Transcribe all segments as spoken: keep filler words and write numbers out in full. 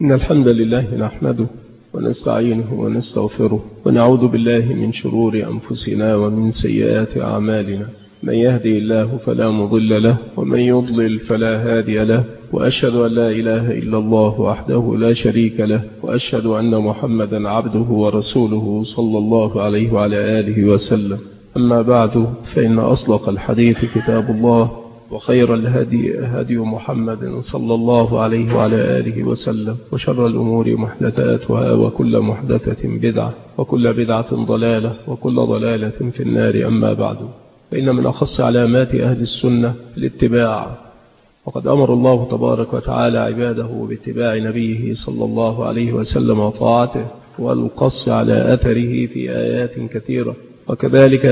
إن الحمد لله نحمده ونستعينه ونستغفره ونعوذ بالله من شرور أنفسنا ومن سيئات أعمالنا. من يهدي الله فلا مضل له ومن يضلل فلا هادي له، وأشهد أن لا إله إلا الله وحده لا شريك له، وأشهد أن محمدا عبده ورسوله صلى الله عليه وعلى آله وسلم. أما بعد، فإن أصدق الحديث كتاب الله، وخير الهدي هدي محمد صلى الله عليه وعلى آله وسلم، وشر الأمور محدثاتها، وكل محدثة بدعة، وكل بدعة ضلالة، وكل ضلالة في النار. أما بعد، فإن من أخص علامات أهل السنة الاتباع، وقد أمر الله تبارك وتعالى عباده باتباع نبيه صلى الله عليه وسلم وطاعته، والقص على أثره في آيات كثيرة، وكذلك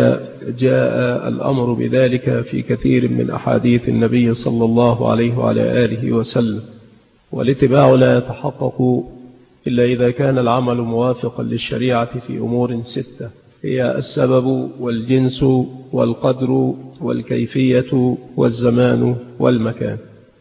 جاء الأمر بذلك في كثير من أحاديث النبي صلى الله عليه وعلى آله وسلم. والاتباع لا يتحقق إلا إذا كان العمل موافقا للشريعة في أمور ستة، هي السبب والجنس والقدر والكيفية والزمان والمكان.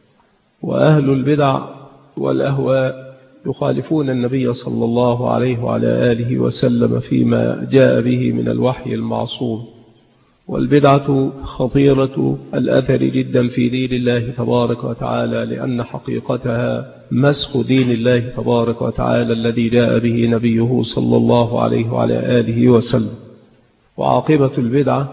وأهل البدع والأهواء يخالفون النبي صلى الله عليه وعلى آله وسلم فيما جاء به من الوحي المعصوم. والبدعة خطيرة الأثر جدا في دين الله تبارك وتعالى، لأن حقيقتها مسخ دين الله تبارك وتعالى الذي جاء به نبيه صلى الله عليه وعلى آله وسلم. وعاقبة البدعة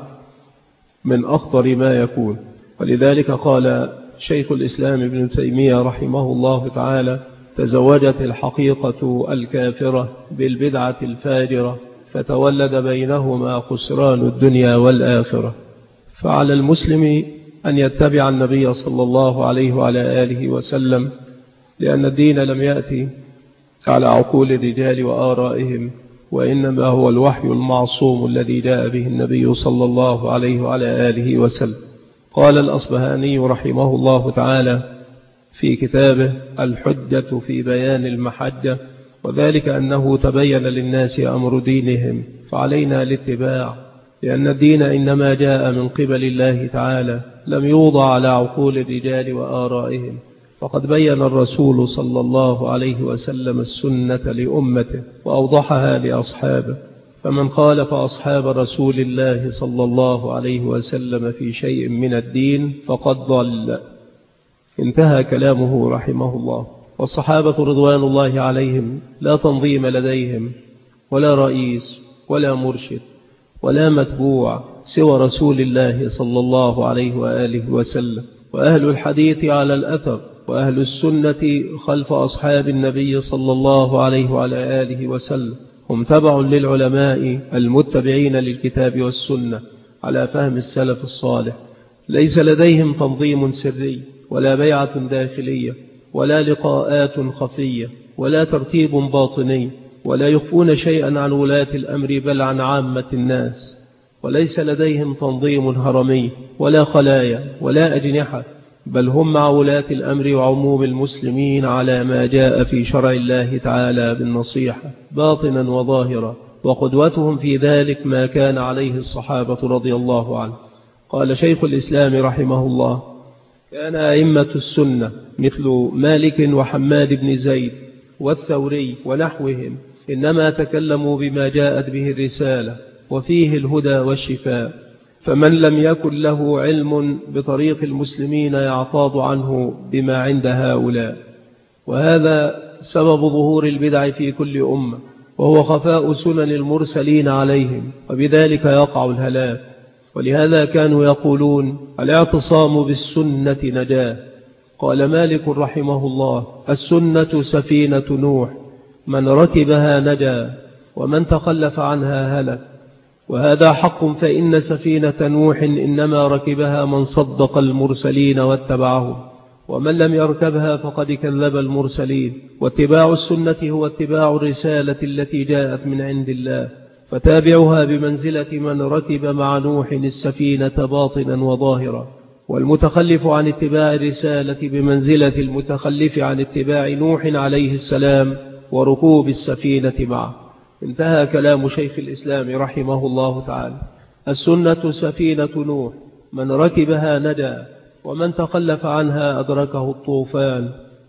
من أخطر ما يكون، ولذلك قال شيخ الإسلام ابن تيمية رحمه الله تعالى: تزوجت الحقيقة الكافرة بالبدعة الفاجرة، فتولد بينهما خسران الدنيا والآخرة. فعلى المسلم أن يتبع النبي صلى الله عليه وعلى آله وسلم، لأن الدين لم يأتي على عقول الرجال وآرائهم، وإنما هو الوحي المعصوم الذي جاء به النبي صلى الله عليه وعلى آله وسلم. قال الأصبهاني رحمه الله تعالى في كتابه الحجة في بيان المحجة: وذلك أنه تبين للناس أمر دينهم، فعلينا الاتباع، لأن الدين إنما جاء من قبل الله تعالى، لم يوضع على عقول الرجال وآرائهم. فقد بين الرسول صلى الله عليه وسلم السنة لأمته وأوضحها لأصحابه، فمن خالف أصحاب رسول الله صلى الله عليه وسلم في شيء من الدين فقد ضل. انتهى كلامه رحمه الله. والصحابة رضوان الله عليهم لا تنظيم لديهم، ولا رئيس، ولا مرشد، ولا متبوع سوى رسول الله صلى الله عليه وآله وسلم. وأهل الحديث على الأثر، وأهل السنة خلف أصحاب النبي صلى الله عليه وعلى آله وسلم، هم تبع للعلماء المتبعين للكتاب والسنة على فهم السلف الصالح. ليس لديهم تنظيم سري، ولا بيعة داخلية، ولا لقاءات خفية، ولا ترتيب باطني، ولا يخفون شيئا عن ولاة الأمر بل عن عامة الناس. وليس لديهم تنظيم هرمي، ولا خلايا، ولا أجنحة، بل هم مع ولاة الأمر وعموم المسلمين على ما جاء في شرع الله تعالى بالنصيحة باطنا وظاهرا، وقدوتهم في ذلك ما كان عليه الصحابة رضي الله عنه. قال شيخ الإسلام رحمه الله: كان أئمة السنة مثل مالك وحماد بن زيد والثوري ونحوهم إنما تكلموا بما جاءت به الرسالة، وفيه الهدى والشفاء، فمن لم يكن له علم بطريق المسلمين يعتاض عنه بما عند هؤلاء. وهذا سبب ظهور البدع في كل أمة، وهو خفاء سنن المرسلين عليهم، وبذلك يقع الهلاك. ولهذا كانوا يقولون: الاعتصام بالسنة نجاة. قال مالك رحمه الله: السنة سفينة نوح، من ركبها نجا، ومن تخلف عنها هلك. وهذا حق، فإن سفينة نوح إنما ركبها من صدق المرسلين واتبعهم، ومن لم يركبها فقد كذب المرسلين. واتباع السنة هو اتباع الرسالة التي جاءت من عند الله، فتابعها بمنزلة من ركب مع نوح السفينة باطنا وظاهرا. والمتخلف عن اتباع الرسالة بمنزلة المتخلف عن اتباع نوح عليه السلام وركوب السفينة معه. انتهى كلام شيخ الإسلام رحمه الله تعالى. السنة سفينة نوح، من ركبها نجا، ومن تخلف عنها أدركه الطوفان.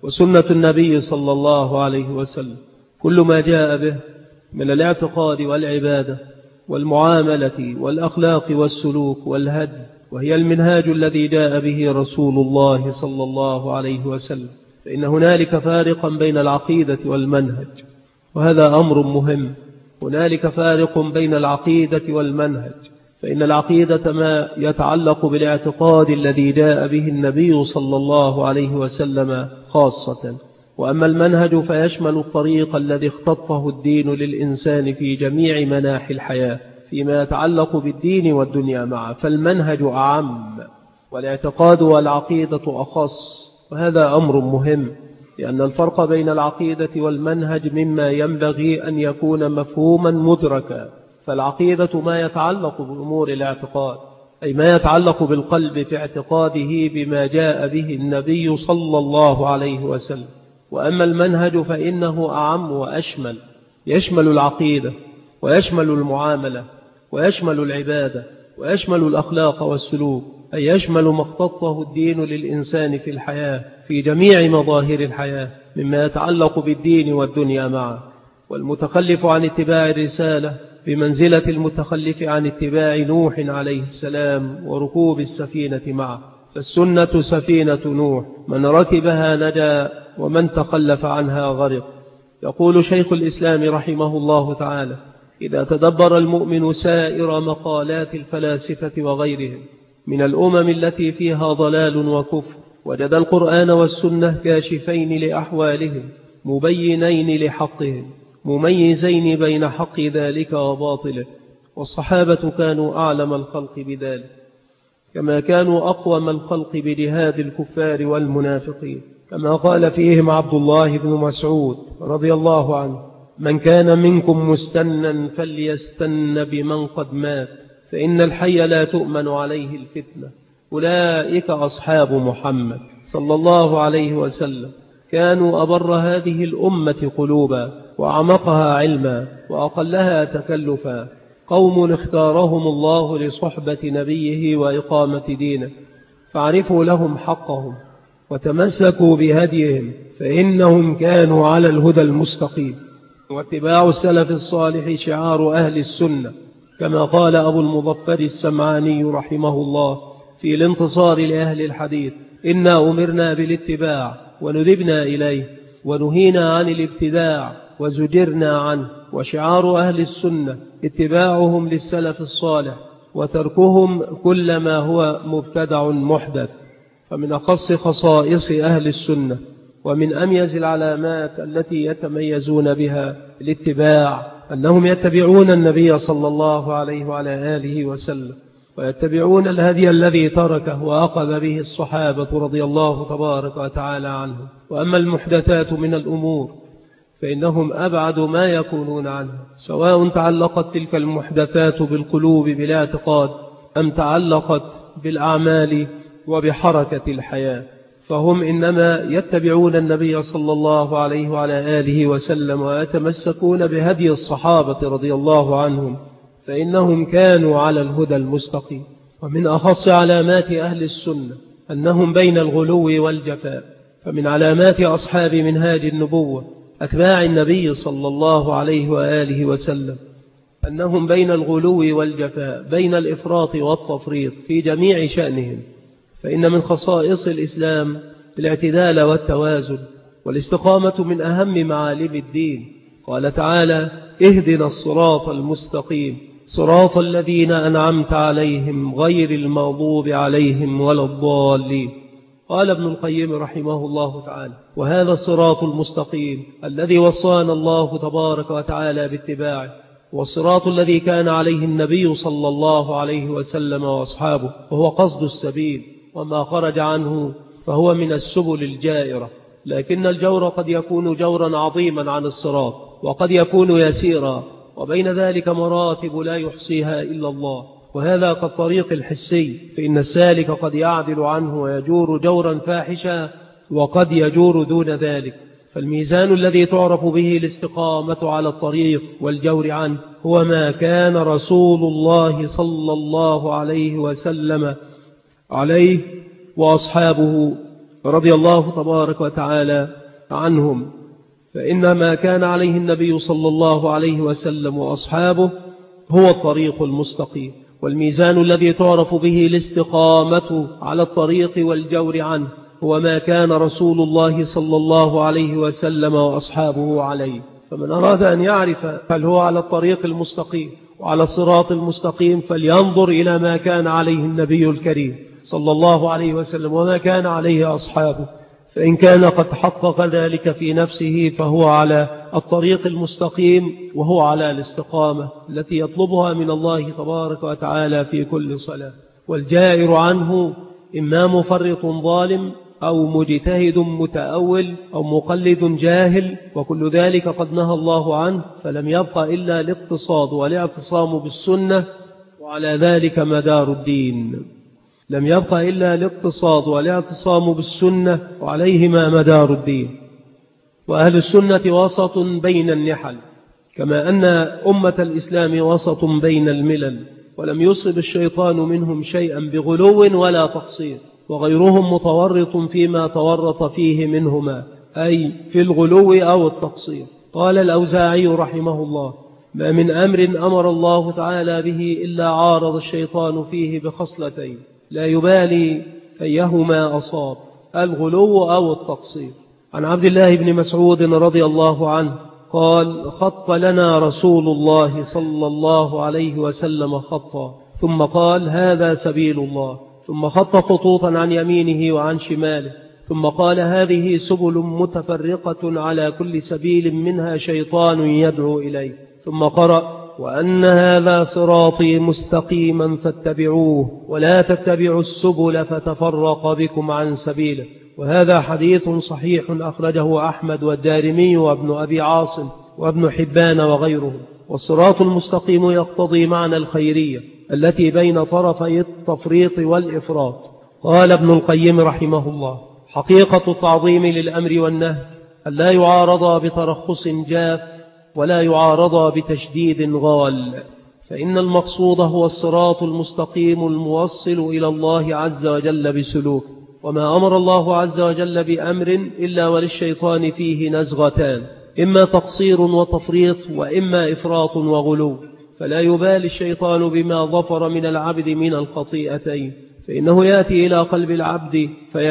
وسنة النبي صلى الله عليه وسلم. كل ما جاء به من الاعتقاد والعبادة والمعاملة والأخلاق والسلوك والهدي، وهي المنهاج الذي جاء به رسول الله صلى الله عليه وسلم، فإن هنالك فارقا بين العقيدة والمنهج، وهذا أمر مهم. هنالك فارق بين العقيدة والمنهج، فإن العقيدة ما يتعلق بالاعتقاد الذي جاء به النبي صلى الله عليه وسلم خاصة، وأما المنهج فيشمل الطريق الذي اختطه الدين للإنسان في جميع مناحي الحياة فيما يتعلق بالدين والدنيا معا، فالمنهج أعم والاعتقاد والعقيدة أخص، وهذا أمر مهم، لأن الفرق بين العقيدة والمنهج مما ينبغي أن يكون مفهوما مدركا. فالعقيدة ما يتعلق بأمور الاعتقاد، أي ما يتعلق بالقلب في اعتقاده بما جاء به النبي صلى الله عليه وسلم. وأما المنهج فإنه أعم وأشمل، يشمل العقيدة ويشمل المعاملة ويشمل العبادة ويشمل الأخلاق والسلوك، أي يشمل ما اختطه الدين للإنسان في الحياة في جميع مظاهر الحياة مما يتعلق بالدين والدنيا معا. والمتخلف عن اتباع الرسالة بمنزلة المتخلف عن اتباع نوح عليه السلام وركوب السفينة معه، فالسنة سفينة نوح، من ركبها نجا ومن تخلف عنها غرق. يقول شيخ الإسلام رحمه الله تعالى: إذا تدبر المؤمن سائر مقالات الفلاسفة وغيرهم من الأمم التي فيها ضلال وكفر، وجد القرآن والسنة كاشفين لأحوالهم مبينين لحقهم مميزين بين حق ذلك وباطله. والصحابة كانوا أعلم الخلق بذلك، كما كانوا أقوم الخلق بجهاد الكفار والمنافقين، كما قال فيهم عبد الله بن مسعود رضي الله عنه: من كان منكم مستنا فليستن بمن قد مات، فإن الحي لا تؤمن عليه الفتنة. أولئك أصحاب محمد صلى الله عليه وسلم، كانوا أبر هذه الأمة قلوبا وأعمقها علما وأقلها تكلفا، قوم اختارهم الله لصحبة نبيه وإقامة دينه، فاعرفوا لهم حقهم وتمسكوا بهديهم، فإنهم كانوا على الهدى المستقيم. واتباع السلف الصالح شعار أهل السنة، كما قال أبو المظفر السمعاني رحمه الله في الانتصار لأهل الحديث: إنا أمرنا بالاتباع وندبنا إليه، ونهينا عن الابتداع وزجرنا عنه. وشعار أهل السنة اتباعهم للسلف الصالح وتركهم كل ما هو مبتدع محدث. فمن أخص خصائص أهل السنة ومن أميز العلامات التي يتميزون بها الاتباع أنهم يتبعون النبي صلى الله عليه وعلى آله وسلم، ويتبعون الهدي الذي تركه وأخذ به الصحابة رضي الله تبارك وتعالى عنهم. وأما المحدثات من الأمور فإنهم أبعد ما يكونون عنه، سواء تعلقت تلك المحدثات بالقلوب بلا اعتقاد أم تعلقت بالأعمال وبحركة الحياة، فهم إنما يتبعون النبي صلى الله عليه وعلى آله وسلم ويتمسكون بهدي الصحابة رضي الله عنهم، فإنهم كانوا على الهدى المستقيم. ومن أخص علامات أهل السنة أنهم بين الغلو والجفاء، فمن علامات أصحاب منهاج النبوة أتباع النبي صلى الله عليه وآله وسلم أنهم بين الغلو والجفاء، بين الإفراط والتفريط في جميع شأنهم. فإن من خصائص الإسلام الاعتدال والتوازن، والاستقامة من أهم معالم الدين. قال تعالى: اهدنا الصراط المستقيم صراط الذين أنعمت عليهم غير المغضوب عليهم ولا الضالين. قال ابن القيم رحمه الله تعالى: وهذا الصراط المستقيم الذي وصانا الله تبارك وتعالى باتباعه، والصراط الذي كان عليه النبي صلى الله عليه وسلم وأصحابه، وهو قصد السبيل، وما خرج عنه فهو من السبل الجائرة. لكن الجور قد يكون جورا عظيما عن الصراط، وقد يكون يسيرا، وبين ذلك مراتب لا يحصيها إلا الله. وهذا كالطريق الحسي، فإن السالك قد يعدل عنه ويجور جورا فاحشا، وقد يجور دون ذلك. فالميزان الذي تعرف به الاستقامة على الطريق والجور عنه هو ما كان رسول الله صلى الله عليه وسلم عليه وأصحابه رضي الله تبارك وتعالى عنهم، فإن ما كان عليه النبي صلى الله عليه وسلم وأصحابه هو الطريق المستقيم، والميزان الذي تعرف به الاستقامة على الطريق والجور عنه هو ما كان رسول الله صلى الله عليه وسلم وأصحابه عليه. فمن أراد أن يعرف هل هو على الطريق المستقيم وعلى الصراط المستقيم فلينظر إلى ما كان عليه النبي الكريم صلى الله عليه وسلم وما كان عليه أصحابه، فإن كان قد حقق ذلك في نفسه فهو على الطريق المستقيم، وهو على الاستقامة التي يطلبها من الله تبارك وتعالى في كل صلاة. والجائر عنه إما مفرط ظالم أو مجتهد متأول أو مقلد جاهل، وكل ذلك قد نهى الله عنه، فلم يبق إلا الاقتصاد والاعتصام بالسنة، وعلى ذلك مدار الدين. لم يبق إلا الاقتصاد والاعتصام بالسنة، وعليهما مدار الدين. وأهل السنة وسط بين النحل، كما أن أمة الإسلام وسط بين الملل، ولم يصب الشيطان منهم شيئا بغلو ولا تقصير، وغيرهم متورط فيما تورط فيه منهما، أي في الغلو أو التقصير. قال الأوزاعي رحمه الله: ما من أمر أمر الله تعالى به إلا عارض الشيطان فيه بخصلتين لا يبالي أيهما أصاب، الغلو أو التقصير. عن عبد الله بن مسعود رضي الله عنه قال: خط لنا رسول الله صلى الله عليه وسلم خطا، ثم قال: هذا سبيل الله، ثم خط خطوطا عن يمينه وعن شماله، ثم قال: هذه سبل متفرقة على كل سبيل منها شيطان يدعو إليه، ثم قرأ: وأن هذا صراطي مستقيما فاتبعوه ولا تتبعوا السبل فتفرق بكم عن سبيله. وهذا حديث صحيح أخرجه أحمد والدارمي وابن أبي عاصم وابن حبان وغيرهم. والصراط المستقيم يقتضي معنى الخيرية التي بين طرفي التفريط والإفراط. قال ابن القيم رحمه الله: حقيقة التعظيم للأمر والنهي ألا يعارض بترخص جاف ولا يعارض بتشديد غال، فإن المقصود هو الصراط المستقيم الموصل إلى الله عز وجل بسلوك. وما أمر الله عز وجل بأمر إلا وللشيطان فيه نزغتان، إما تقصير وتفريط وإما إفراط وغلو، فلا يبالي الشيطان بما ظفر من العبد من الخطيئتين، فإنه يأتي إلى قلب العبد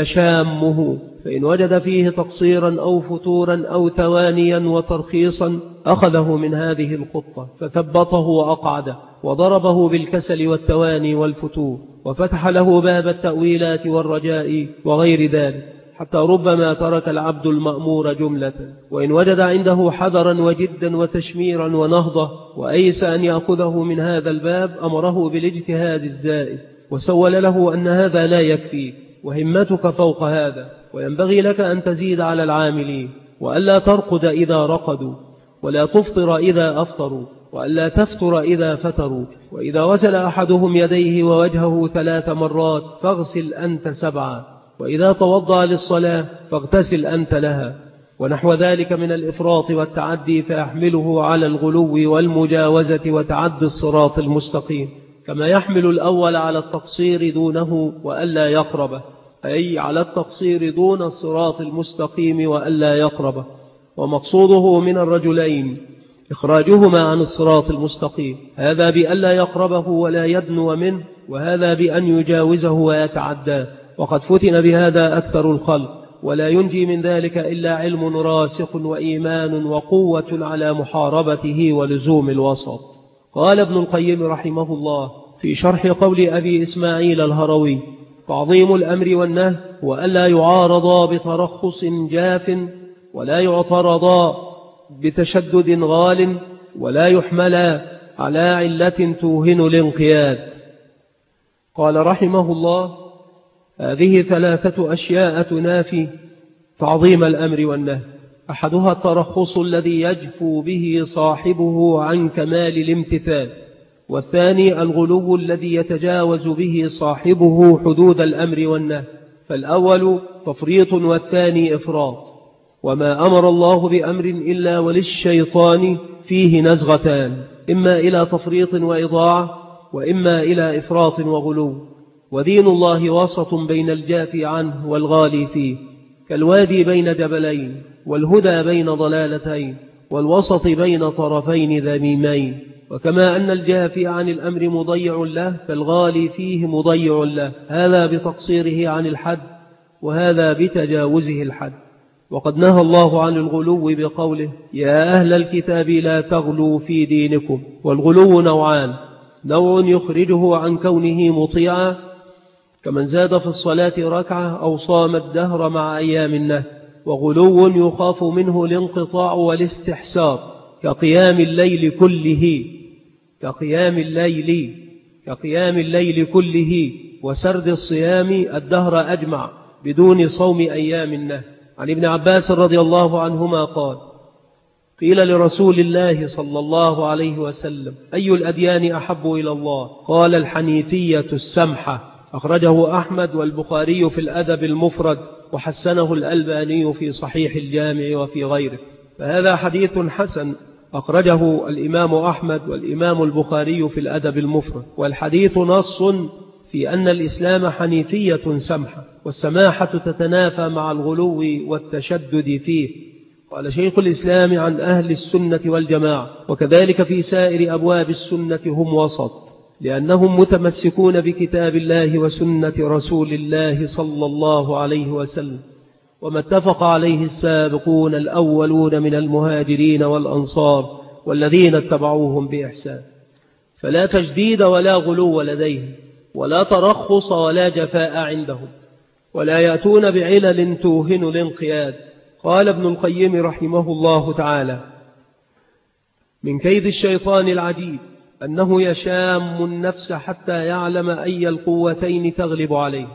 فيشامه، فإن وجد فيه تقصيرا أو فتورا أو توانيا وترخيصا أخذه من هذه الخطة فثبطه وأقعده وضربه بالكسل والتواني والفتور، وفتح له باب التأويلات والرجاء وغير ذلك، حتى ربما ترك العبد المأمور جملة. وإن وجد عنده حذرا وجدا وتشميرا ونهضة وأيس أن يأخذه من هذا الباب أمره بالاجتهاد الزائد، وسول له أن هذا لا يكفي وهمتك فوق هذا، وينبغي لك أن تزيد على العاملين، وألا ترقد إذا رقدوا، ولا تفطر إذا أفطروا، وألا تفتر إذا فتروا، وإذا غسل أحدهم يديه ووجهه ثلاث مرات فاغسل أنت سبعا، وإذا توضأ للصلاة فاغتسل أنت لها، ونحو ذلك من الإفراط والتعدي فيحمله على الغلو والمجاوزة وتعدي الصراط المستقيم، كما يحمل الأول على التقصير دونه وألا يقربه، أي على التقصير دون الصراط المستقيم وألا يقربه. ومقصوده من الرجلين إخراجهما عن الصراط المستقيم، هذا بألا يقربه ولا يدنو منه، وهذا بأن يجاوزه ويتعداه، وقد فتن بهذا أكثر الخلق، ولا ينجي من ذلك إلا علم راسخ وإيمان وقوة على محاربته ولزوم الوسط. قال ابن القيم رحمه الله في شرح قول أبي إسماعيل الهروي: تعظيم الأمر والنهي وألا يعارضا بترخص جاف، ولا يعترضا بتشدد غال، ولا يحملا على علة توهن الانقياد. قال رحمه الله: هذه ثلاثة أشياء تنافي تعظيم الأمر والنهي: أحدها الترخص الذي يجفو به صاحبه عن كمال الامتثال، والثاني الغلو الذي يتجاوز به صاحبه حدود الأمر والنهي، فالأول تفريط والثاني إفراط. وما أمر الله بأمر إلا وللشيطان فيه نزغتان، إما إلى تفريط وإضاعة، وإما إلى إفراط وغلو. ودين الله وسط بين الجافي عنه والغالي فيه، كالوادي بين جبلين، والهدى بين ضلالتين، والوسط بين طرفين ذميمين. وكما أن الجافي عن الأمر مضيع له، فالغالي فيه مضيع له، هذا بتقصيره عن الحد، وهذا بتجاوزه الحد. وقد نهى الله عن الغلو بقوله: يا أهل الكتاب لا تغلوا في دينكم. والغلو نوعان: نوع يخرجه عن كونه مطيعا، كمن زاد في الصلاة ركعة أو صام الدهر مع أيام النهي، وغلو يخاف منه الانقطاع والاستحسار، كقيام الليل كله كقيام الليل كقيام الليل كله وسرد الصيام الدهر أجمع بدون صوم أيام النهي. عن ابن عباس رضي الله عنهما قال: قيل لرسول الله صلى الله عليه وسلم: أي الأديان أحب إلى الله؟ قال: الحنيفية السمحة. أخرجه أحمد والبخاري في الأدب المفرد، وحسنه الألباني في صحيح الجامع وفي غيره. فهذا حديث حسن أخرجه الإمام أحمد والإمام البخاري في الأدب المفرد، والحديث نص في أن الإسلام حنيفية سمحة، والسماحة تتنافى مع الغلو والتشدد فيه. قال شيخ الإسلام عن أهل السنة والجماعة: وكذلك في سائر أبواب السنة هم وسط، لأنهم متمسكون بكتاب الله وسنة رسول الله صلى الله عليه وسلم، وما اتفق عليه السابقون الأولون من المهاجرين والأنصار والذين اتبعوهم بإحسان. فلا تجديد ولا غلو لديهم، ولا ترخص ولا جفاء عندهم، ولا يأتون بعلل توهن الانقياد. قال ابن القيم رحمه الله تعالى: من كيد الشيطان العجيب أنه يشام النفس حتى يعلم أي القوتين تغلب عليه،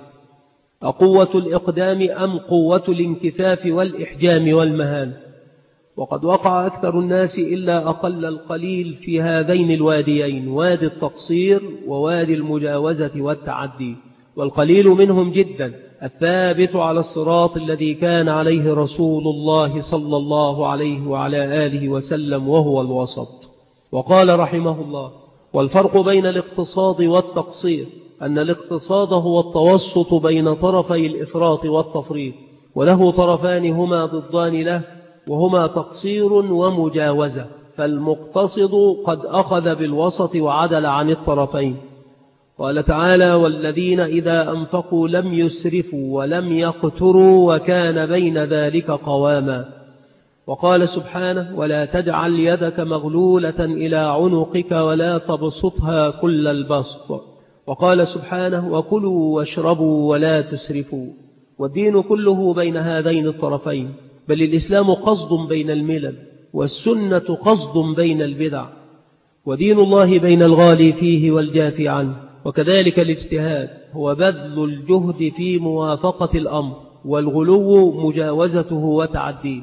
أقوة الإقدام أم قوة الانكفاف والإحجام والمهان. وقد وقع أكثر الناس إلا أقل القليل في هذين الواديين، وادي التقصير ووادي المجاوزة والتعدي. والقليل منهم جدا الثابت على الصراط الذي كان عليه رسول الله صلى الله عليه وعلى آله وسلم، وهو الوسط. وقال رحمه الله: والفرق بين الاقتصاد والتقصير أن الاقتصاد هو التوسط بين طرفي الإفراط والتفريط، وله طرفان هما ضدان له، وهما تقصير ومجاوزة. فالمقتصد قد أخذ بالوسط وعدل عن الطرفين. قال تعالى: والذين إذا أنفقوا لم يسرفوا ولم يقتروا وكان بين ذلك قواما. وقال سبحانه: ولا تجعل يدك مغلولة إلى عنقك ولا تبسطها كل البسط. وقال سبحانه: وكلوا واشربوا ولا تسرفوا. والدين كله بين هذين الطرفين، بل الإسلام قصد بين الملل، والسنة قصد بين البدع، ودين الله بين الغالي فيه والجافي عنه. وكذلك الاجتهاد هو بذل الجهد في موافقة الأمر، والغلو مجاوزته وتعديه.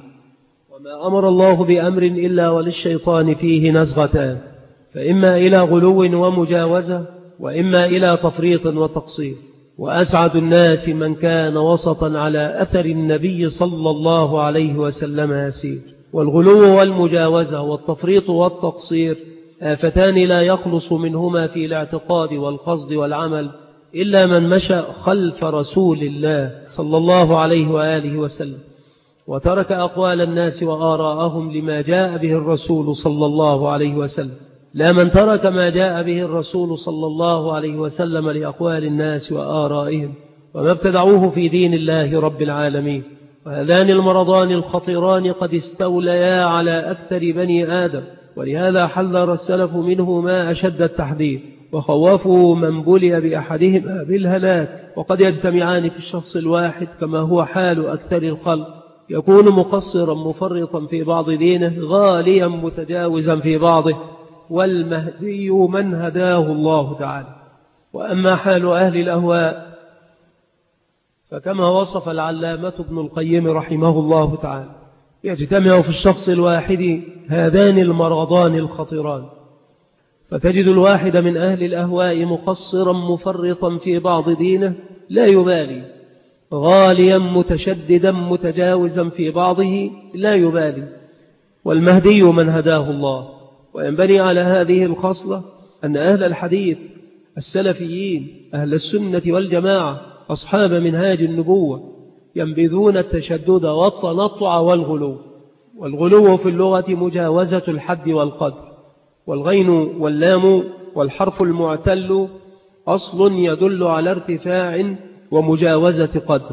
وما أمر الله بأمر إلا وللشيطان فيه نزغتان، فإما إلى غلو ومجاوزة، وإما إلى تفريط وتقصير. وأسعد الناس من كان وسطا على أثر النبي صلى الله عليه وسلم يسير. والغلو والمجاوزة والتفريط والتقصير آفتان لا يخلص منهما في الاعتقاد والقصد والعمل إلا من مشى خلف رسول الله صلى الله عليه وآله وسلم، وترك أقوال الناس وآراءهم لما جاء به الرسول صلى الله عليه وسلم، لا من ترك ما جاء به الرسول صلى الله عليه وسلم لأقوال الناس وآرائهم وما ابتدعوه في دين الله رب العالمين. وهذان المرضان الخطيران قد استوليا على أكثر بني آدم، ولهذا حذر السلف منه ما أشد التحذير، وخوفوا من بلي بأحدهما بالهلاك. وقد يجتمعان في الشخص الواحد كما هو حال أكثر الخلق، يكون مقصرا مفرطا في بعض دينه، غاليا متجاوزا في بعضه، والمهدي من هداه الله تعالى. وأما حال أهل الأهواء فكما وصف العلامة ابن القيم رحمه الله تعالى، يجتمع في الشخص الواحد هذان المرضان الخطيران، فتجد الواحد من أهل الأهواء مقصرا مفرطا في بعض دينه لا يبالي، غاليا متشددا متجاوزا في بعضه لا يبالي، والمهدي من هداه الله. وينبني على هذه الخصلة أن أهل الحديث السلفيين أهل السنة والجماعة أصحاب منهاج النبوة ينبذون التشدد والتنطع والغلو. والغلو في اللغة مجاوزة الحد والقدر، والغين واللام والحرف المعتل أصل يدل على ارتفاع ومجاوزة قدر.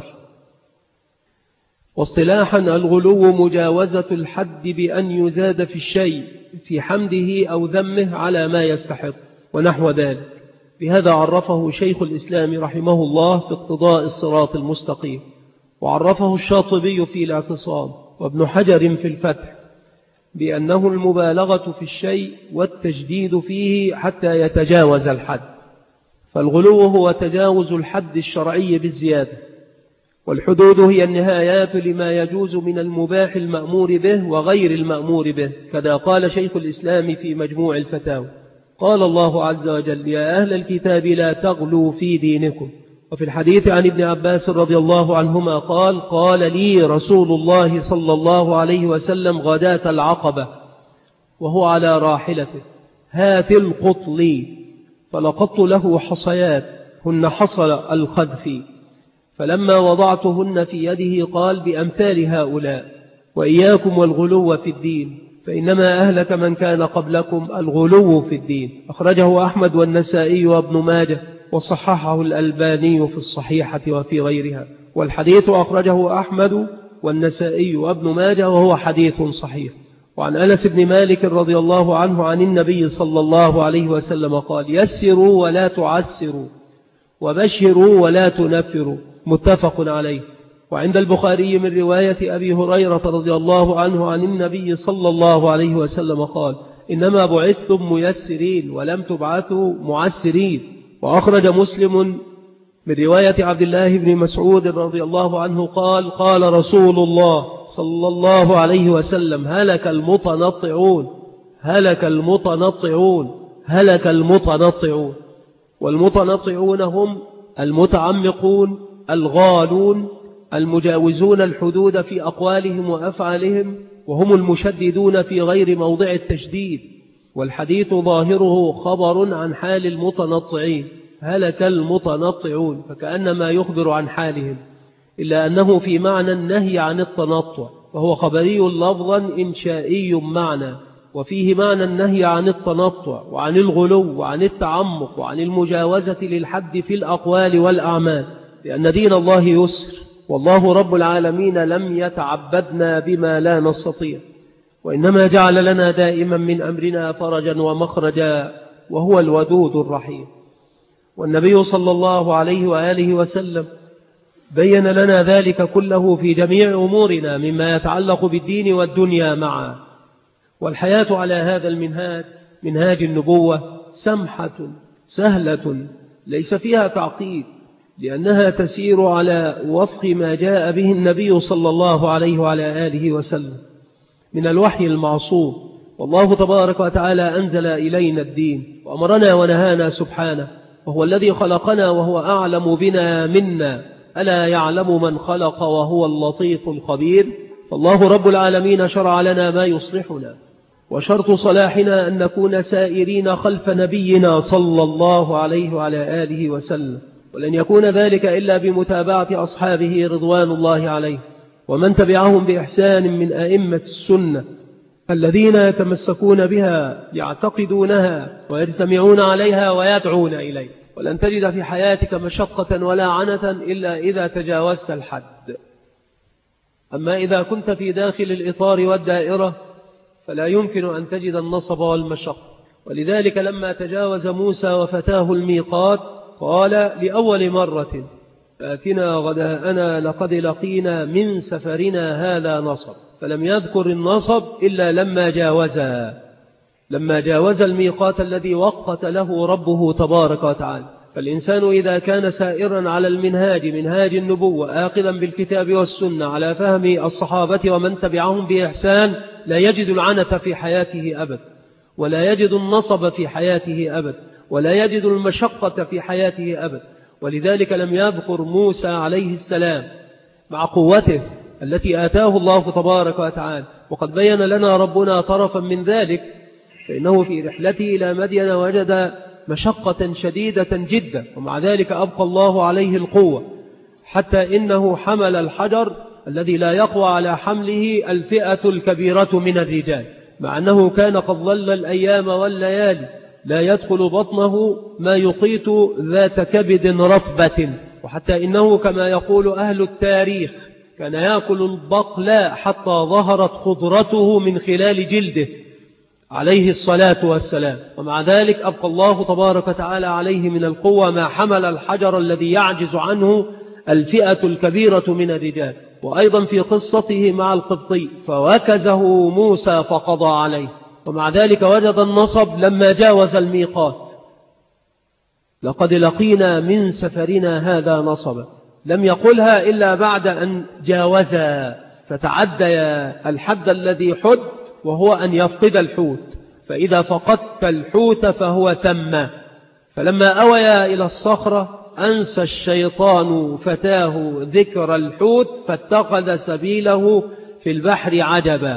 واصطلاحا الغلو مجاوزة الحد بأن يزاد في الشيء في حمده أو ذمه على ما يستحق ونحو ذلك. بهذا عرفه شيخ الإسلام رحمه الله في اقتضاء الصراط المستقيم، وعرفه الشاطبي في الاعتصام، وابن حجر في الفتح، بأنه المبالغة في الشيء والتجديد فيه حتى يتجاوز الحد. فالغلو هو تجاوز الحد الشرعي بالزيادة، والحدود هي النهايات لما يجوز من المباح المأمور به وغير المأمور به، كذا قال شيخ الإسلام في مجموع الفتاوى. قال الله عز وجل: يا أهل الكتاب لا تغلوا في دينكم. وفي الحديث عن ابن عباس رضي الله عنهما قال: قال لي رسول الله صلى الله عليه وسلم غداة العقبة وهو على راحلته: هات القط لي. فلقطت له حصيات هن حصل الخذف، فلما وضعتهن في يده قال: بأمثال هؤلاء وإياكم والغلو في الدين، فإنما أهلك من كان قبلكم الغلو في الدين. أخرجه أحمد والنسائي وابن ماجه، وصححه الألباني في الصحيحة وفي غيرها. والحديث أخرجه أحمد والنسائي وابن ماجه وهو حديث صحيح. وعن أنس بن مالك رضي الله عنه عن النبي صلى الله عليه وسلم قال: يسروا ولا تعسروا، وبشروا ولا تنفروا، متفق عليه. وعند البخاري من رواية أبي هريرة رضي الله عنه عن النبي صلى الله عليه وسلم قال: إنما بعثتم ميسرين ولم تبعثوا معسرين. وأخرج مسلم من رواية عبد الله بن مسعود رضي الله عنه قال: قال رسول الله صلى الله عليه وسلم: هلك المتنطعون هلك المتنطعون هلك المتنطعون. والمتنطعون هم المتعمقون الغالون المجاوزون الحدود في أقوالهم وأفعالهم، وهم المشددون في غير موضع التشديد. والحديث ظاهره خبر عن حال المتنطعين: هلك المتنطعون، فكأنما يخبر عن حالهم، إلا أنه في معنى النهي عن التنطع، فهو خبري لفظا إنشائي معنى، وفيه معنى النهي عن التنطع وعن الغلو وعن التعمق وعن المجاوزة للحد في الأقوال والأعمال، لأن دين الله يسر، والله رب العالمين لم يتعبدنا بما لا نستطيع، وإنما جعل لنا دائما من أمرنا فرجا ومخرجا، وهو الودود الرحيم. والنبي صلى الله عليه وآله وسلم بين لنا ذلك كله في جميع أمورنا مما يتعلق بالدين والدنيا معا. والحياة على هذا المنهاج، منهاج النبوة، سمحة سهلة ليس فيها تعقيد، لأنها تسير على وفق ما جاء به النبي صلى الله عليه وعلى آله وسلم من الوحي المعصوم. والله تبارك وتعالى أنزل إلينا الدين وأمرنا ونهانا سبحانه، وهو الذي خلقنا وهو أعلم بنا منا، ألا يعلم من خلق وهو اللطيف الخبير. فالله رب العالمين شرع لنا ما يصلحنا، وشرط صلاحنا أن نكون سائرين خلف نبينا صلى الله عليه وعلى آله وسلم، ولن يكون ذلك إلا بمتابعة أصحابه رضوان الله عليه، ومن تبعهم بإحسان من أئمة السنة الذين يتمسكون بها يعتقدونها ويجتمعون عليها ويدعون إليه. ولن تجد في حياتك مشقة ولا عنة إلا إذا تجاوزت الحد. أما إذا كنت في داخل الإطار والدائرة فلا يمكن أن تجد النصب والمشقة. ولذلك لما تجاوز موسى وفتاه الميقات قال لأول مرة: آتنا غداءنا لقد لقينا من سفرنا هذا نصب. فلم يذكر النصب إلا لما جاوزها، لما جاوز الميقات الذي وقت له ربه تبارك وتعالى. فالإنسان إذا كان سائرا على المنهاج، منهاج النبوة، آخذا بالكتاب والسنة على فهم الصحابة ومن تبعهم بإحسان، لا يجد العنة في حياته أبد، ولا يجد النصب في حياته أبد، ولا يجد المشقة في حياته أبد. ولذلك لم يذكر موسى عليه السلام مع قوته التي آتاه الله تبارك وتعالى، وقد بين لنا ربنا طرفا من ذلك، فإنه في رحلته إلى مدين وجد مشقة شديدة جدا، ومع ذلك أبقى الله عليه القوة، حتى إنه حمل الحجر الذي لا يقوى على حمله الفئة الكبيرة من الرجال، مع أنه كان قد ظل الأيام والليالي لا يدخل بطنه ما يقيت ذات كبد رطبة، وحتى إنه كما يقول أهل التاريخ كان يأكل البقل حتى ظهرت خضرته من خلال جلده عليه الصلاة والسلام، ومع ذلك أبقى الله تبارك وتعالى عليه من القوة ما حمل الحجر الذي يعجز عنه الفئة الكبيرة من الرجال. وأيضا في قصته مع القبطي فوكزه موسى فقضى عليه، ومع ذلك وجد النصب لما جاوز الميقات. لقد لقينا من سفرنا هذا نصبا، لم يقلها إلا بعد أن جاوزا فتعدى الحد الذي حد، وهو أن يفقد الحوت، فإذا فقدت الحوت فهو تم. فلما أويا إلى الصخرة أنسى الشيطان فتاه ذكر الحوت فاتخذ سبيله في البحر عجبا،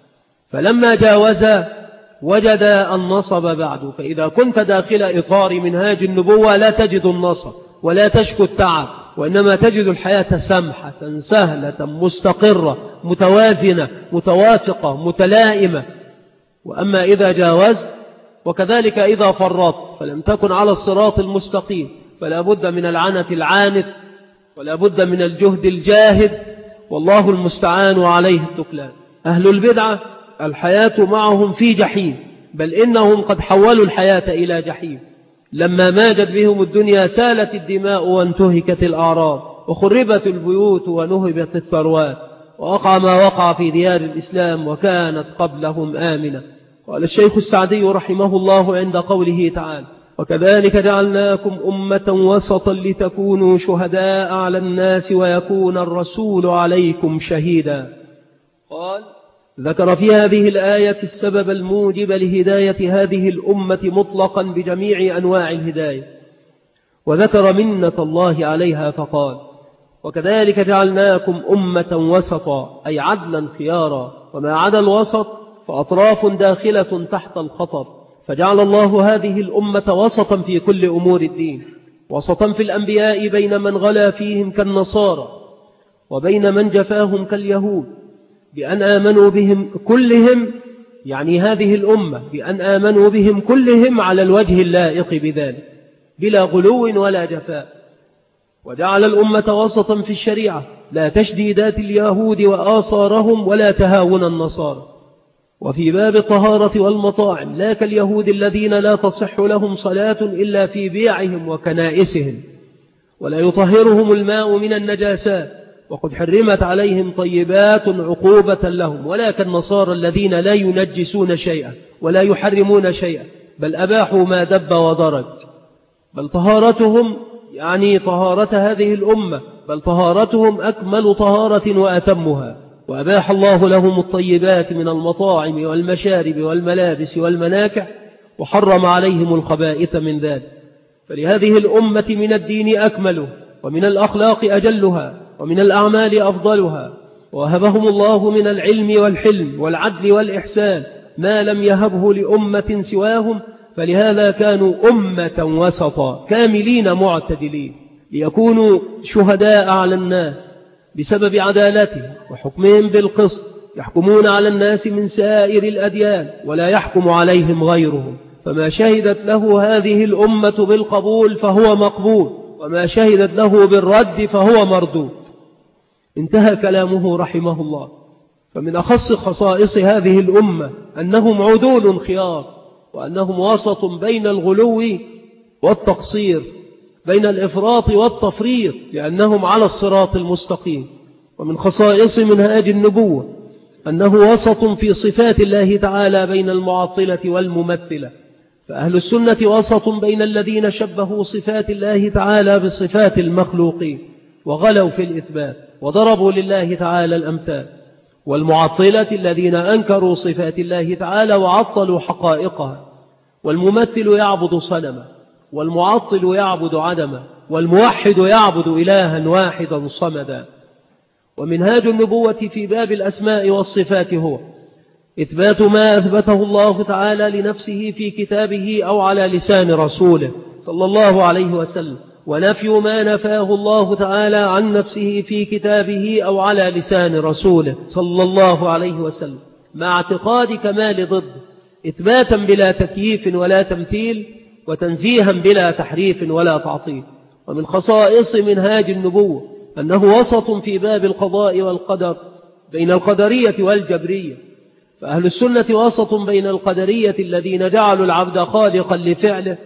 فلما جاوز وجد النصب بعد. فإذا كنت داخل إطار منهاج النبوة لا تجد النصب ولا تشكو التعب، وإنما تجد الحياة سمحة سهلة مستقرة متوازنة متوافقة متلائمة. وأما إذا جاوزت وكذلك إذا فرطت فلم تكن على الصراط المستقيم، فلا بد من العنة العانت ولا بد من الجهد الجاهد، والله المستعان عليه التكلان. أهل البدعة الحياة معهم في جحيم، بل إنهم قد حولوا الحياة إلى جحيم. لما ماجت بهم الدنيا سالت الدماء وانتهكت الأعراض وخربت البيوت ونهبت الثروات، ووقع ما وقع في ديار الإسلام وكانت قبلهم آمنة. قال الشيخ السعدي رحمه الله عند قوله تعالى: وكذلك جعلناكم أمة وسطا لتكونوا شهداء على الناس ويكون الرسول عليكم شهيدا. قال: ذكر في هذه الآية السبب الموجب لهداية هذه الأمة مطلقا بجميع أنواع الهداية، وذكر منة الله عليها فقال: وكذلك جعلناكم أمة وسطا، أي عدلا خيارا، وما عدا الوسط فأطراف داخلة تحت الخطر، فجعل الله هذه الأمة وسطا في كل أمور الدين، وسطا في الأنبياء بين من غلا فيهم كالنصارى وبين من جفاهم كاليهود، بأن آمنوا بهم كلهم، يعني هذه الأمة بأن آمنوا بهم كلهم على الوجه اللائق بذلك بلا غلو ولا جفاء. وجعل الأمة وسطا في الشريعة، لا تشديدات اليهود وآثارهم ولا تهاون النصارى. وفي باب الطهارة والمطاعم لا كاليهود الذين لا تصح لهم صلاة إلا في بيعهم وكنائسهم، ولا يطهرهم الماء من النجاسات، وقد حرمت عليهم طيبات عقوبة لهم، ولا كالنصارى الذين لا ينجسون شيئا ولا يحرمون شيئا، بل أباحوا ما دب ودرج. بل طهارتهم يعني طهارة هذه الأمة، بل طهارتهم أكمل طهارة وأتمها، وأباح الله لهم الطيبات من المطاعم والمشارب والملابس والمناكح، وحرم عليهم الخبائث من ذلك. فلهذه الأمة من الدين أكمله، ومن الأخلاق أجلها، ومن الأعمال أفضلها، وهبهم الله من العلم والحلم والعدل والإحسان ما لم يهبه لأمة سواهم، فلهذا كانوا أمة وسطا كاملين معتدلين، ليكونوا شهداء على الناس بسبب عدالتهم وحكمهم بالقسط، يحكمون على الناس من سائر الأديان ولا يحكم عليهم غيرهم، فما شهدت له هذه الأمة بالقبول فهو مقبول، وما شهدت له بالرد فهو مردود. انتهى كلامه رحمه الله. فمن أخص خصائص هذه الأمة أنهم عدول خيار، وأنهم وسط بين الغلو والتقصير، بين الإفراط والتفريط، لأنهم على الصراط المستقيم. ومن خصائص منهاج النبوة أنه وسط في صفات الله تعالى بين المعطلة والممثلة، فأهل السنة وسط بين الذين شبهوا صفات الله تعالى بصفات المخلوقين وغلوا في الإثبات وضربوا لله تعالى الأمثال، والمعطلة الذين أنكروا صفات الله تعالى وعطلوا حقائقها. والممثل يعبد صنما، والمعطل يعبد عدما، والموحد يعبد إلها واحدا صمدا. ومنهاج النبوة في باب الأسماء والصفات هو إثبات ما أثبته الله تعالى لنفسه في كتابه أو على لسان رسوله صلى الله عليه وسلم، ونفي ما نفاه الله تعالى عن نفسه في كتابه أو على لسان رسوله صلى الله عليه وسلم، مع اعتقاد كمال ضد، إثباتا بلا تكييف ولا تمثيل، وتنزيها بلا تحريف ولا تعطيل. ومن خصائص منهاج النبوة أنه وسط في باب القضاء والقدر بين القدرية والجبرية، فأهل السنة وسط بين القدرية الذين جعلوا العبد خالقا لفعله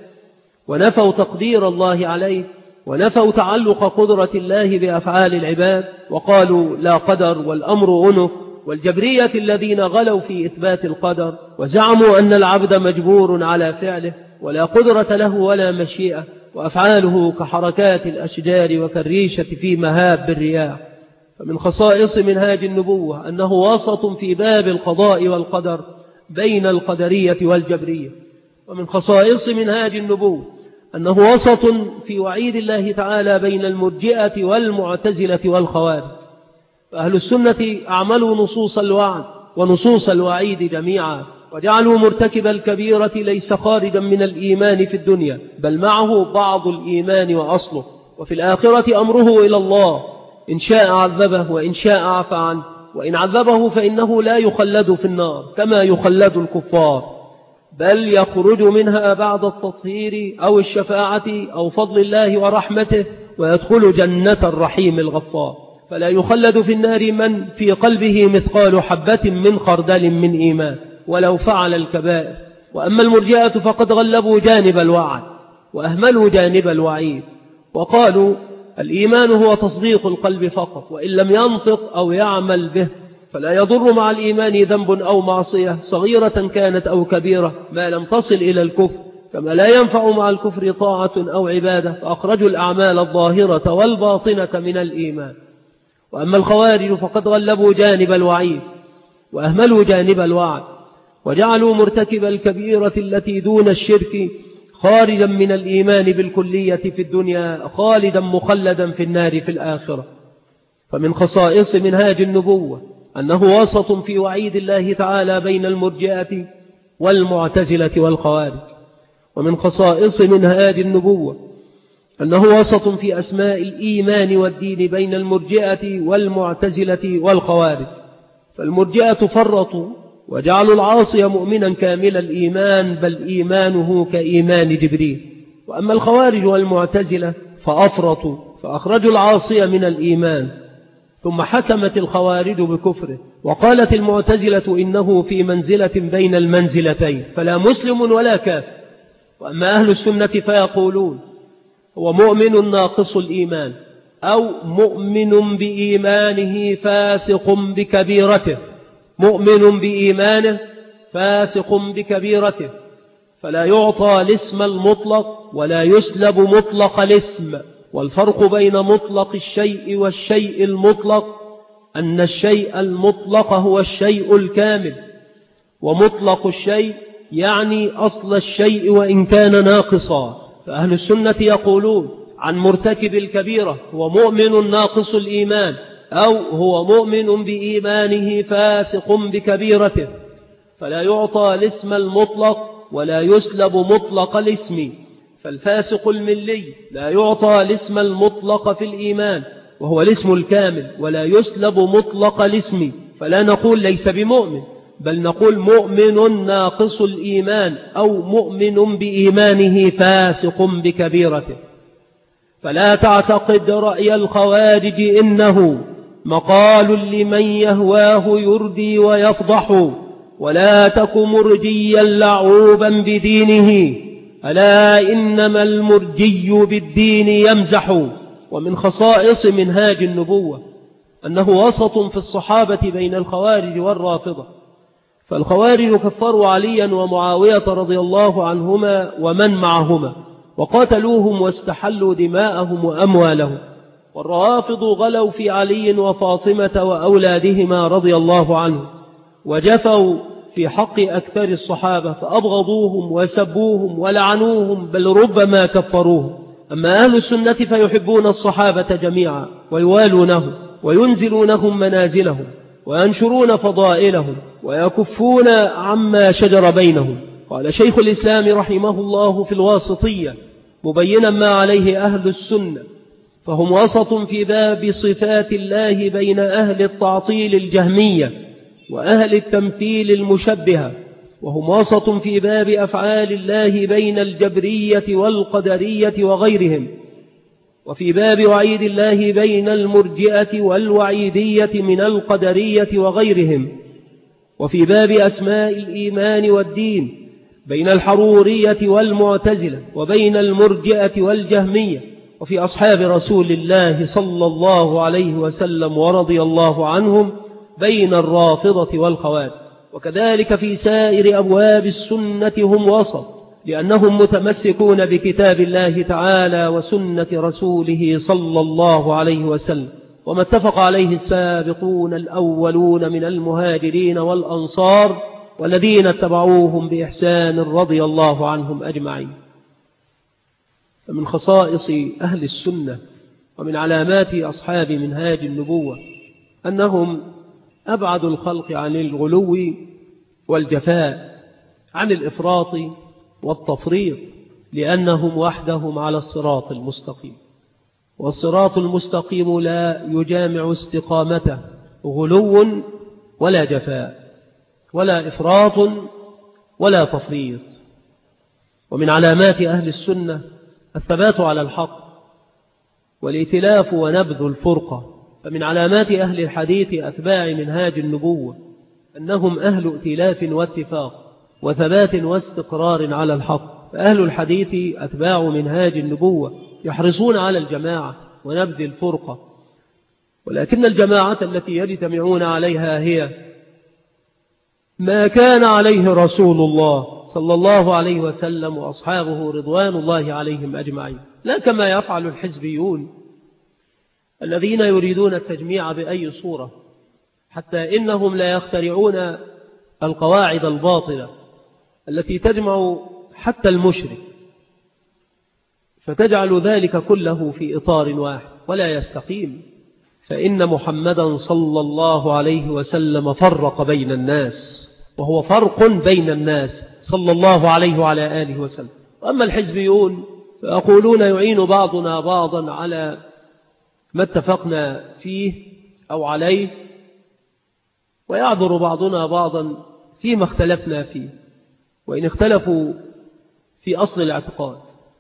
ونفوا تقدير الله عليه، ونفوا تعلق قدرة الله بأفعال العباد وقالوا لا قدر والأمر أنف، والجبرية الذين غلوا في إثبات القدر وزعموا أن العبد مجبور على فعله ولا قدرة له ولا مشيئة، وأفعاله كحركات الأشجار وكالريشة في مهاب الرياح. فمن خصائص منهاج النبوة أنه وسط في باب القضاء والقدر بين القدرية والجبرية. ومن خصائص منهاج النبوة أنه وسط في وعيد الله تعالى بين المرجئة والمعتزلة والخوارج. فأهل السنة أعملوا نصوص الوعد ونصوص الوعيد جميعا، وجعلوا مرتكب الكبيرة ليس خارجا من الإيمان في الدنيا، بل معه بعض الإيمان وأصله، وفي الآخرة أمره إلى الله، إن شاء عذبه وإن شاء عفى عنه، وإن عذبه فإنه لا يخلد في النار كما يخلد الكفار، بل يخرج منها بعد التطهير أو الشفاعة أو فضل الله ورحمته، ويدخل جنة الرحيم الغفار. فلا يخلد في النار من في قلبه مثقال حبة من خردل من إيمان ولو فعل الكبائر. وأما المرجئة فقد غلبوا جانب الوعد وأهملوا جانب الوعيد، وقالوا الإيمان هو تصديق القلب فقط، وإن لم ينطق أو يعمل به فلا يضر مع الإيمان ذنب أو معصية صغيرة كانت أو كبيرة ما لم تصل إلى الكفر، كما لا ينفع مع الكفر طاعة أو عبادة، فأخرجوا الأعمال الظاهرة والباطنة من الإيمان. وأما الخوارج فقد غلبوا جانب الوعيد وأهملوا جانب الوعد، وجعلوا مرتكب الكبيرة التي دون الشرك خارجا من الإيمان بالكلية في الدنيا خالدا مخلدا في النار في الآخرة. فمن خصائص منهاج النبوة أنه وسط في وعيد الله تعالى بين المرجئة والمعتزلة والخوارج. ومن خصائص منهاج النبوة أنه وسط في أسماء الإيمان والدين بين المرجئة والمعتزلة والخوارج. فالمرجئة فرطوا وجعلوا العاصي مؤمنا كامل الإيمان، بل إيمانه كإيمان جبريل. وأما الخوارج والمعتزلة فأفرطوا فأخرجوا العاصي من الإيمان، ثم حكمت الخوارج بكفره، وقالت المعتزلة إنه في منزلة بين المنزلتين فلا مسلم ولا كافر. وأما أهل السنة فيقولون هو مؤمن ناقص الإيمان أو مؤمن بإيمانه فاسق بكبيرته، مؤمن بإيمانه فاسق بكبيرته، فلا يعطى الاسم المطلق ولا يسلب مطلق الاسم. والفرق بين مطلق الشيء والشيء المطلق أن الشيء المطلق هو الشيء الكامل، ومطلق الشيء يعني أصل الشيء وإن كان ناقصا. فأهل السنة يقولون عن مرتكب الكبيرة هو مؤمن ناقص الإيمان أو هو مؤمن بإيمانه فاسق بكبيرته، فلا يعطى الاسم المطلق ولا يسلب مطلق الاسم. فالفاسق الملي لا يعطى الاسم المطلق في الإيمان وهو الاسم الكامل، ولا يسلب مطلق الاسم، فلا نقول ليس بمؤمن، بل نقول مؤمن ناقص الإيمان أو مؤمن بإيمانه فاسق بكبيرته. فلا تعتقد رأي الخوارج إنه مقال لمن يهواه يردي ويفضح، ولا تك مرجيا لعوبا بدينه، ألا إنما المرجي بالدين يمزح. ومن خصائص منهاج النبوة أنه وسط في الصحابة بين الخوارج والرافضة. فالخوارج كفروا عليا ومعاوية رضي الله عنهما ومن معهما وقاتلوهم واستحلوا دماءهم وأموالهم، والروافض غلوا في علي وفاطمة وأولادهما رضي الله عنهم، وجفوا في حق أكثر الصحابة فأبغضوهم وسبوهم ولعنوهم، بل ربما كفروهم. أما أهل السنة فيحبون الصحابة جميعا ويوالونهم وينزلونهم منازلهم وينشرون فضائلهم ويكفون عما شجر بينهم. قال شيخ الإسلام رحمه الله في الواسطية مبينا ما عليه أهل السنة: فهم وسط في باب صفات الله بين أهل التعطيل الجهمية وأهل التمثيل المشبهة، وهم وسط في باب أفعال الله بين الجبرية والقدرية وغيرهم، وفي باب وعيد الله بين المرجئة والوعيدية من القدرية وغيرهم، وفي باب أسماء الإيمان والدين بين الحرورية والمعتزلة وبين المرجئة والجهمية، وفي أصحاب رسول الله صلى الله عليه وسلم ورضي الله عنهم بين الرافضة والخوارج. وكذلك في سائر أبواب السنة هم وسط، لأنهم متمسكون بكتاب الله تعالى وسنة رسوله صلى الله عليه وسلم، وما اتفق عليه السابقون الأولون من المهاجرين والأنصار والذين اتبعوهم بإحسان رضي الله عنهم أجمعين. فمن خصائص أهل السنة ومن علامات أصحاب منهاج النبوة أنهم أبعد الخلق عن الغلو والجفاء، عن الإفراط والتفريط، لأنهم وحدهم على الصراط المستقيم. والصراط المستقيم لا يجامع استقامته غلو ولا جفاء ولا إفراط ولا تفريط. ومن علامات أهل السنة الثبات على الحق والائتلاف ونبذ الفرقة. فمن علامات أهل الحديث أتباع منهاج النبوة أنهم أهل ائتلاف واتفاق وثبات واستقرار على الحق. فأهل الحديث أتباع منهاج النبوة يحرصون على الجماعة ونبذ الفرقة، ولكن الجماعة التي يجتمعون عليها هي ما كان عليه رسول الله صلى الله عليه وسلم وأصحابه رضوان الله عليهم أجمعين، لا كما يفعل الحزبيون الذين يريدون التجميع بأي صورة، حتى إنهم لا يخترعون القواعد الباطلة التي تجمع حتى المشرك، فتجعل ذلك كله في إطار واحد ولا يستقيم. فإن محمدا صلى الله عليه وسلم فرق بين الناس، وهو فرق بين الناس صلى الله عليه وعلى آله وسلم. وأما الحزبيون فيقولون يعين بعضنا بعضا على ما اتفقنا فيه أو عليه، ويعذر بعضنا بعضا فيما اختلفنا فيه، وإن اختلفوا في أصل الاعتقاد.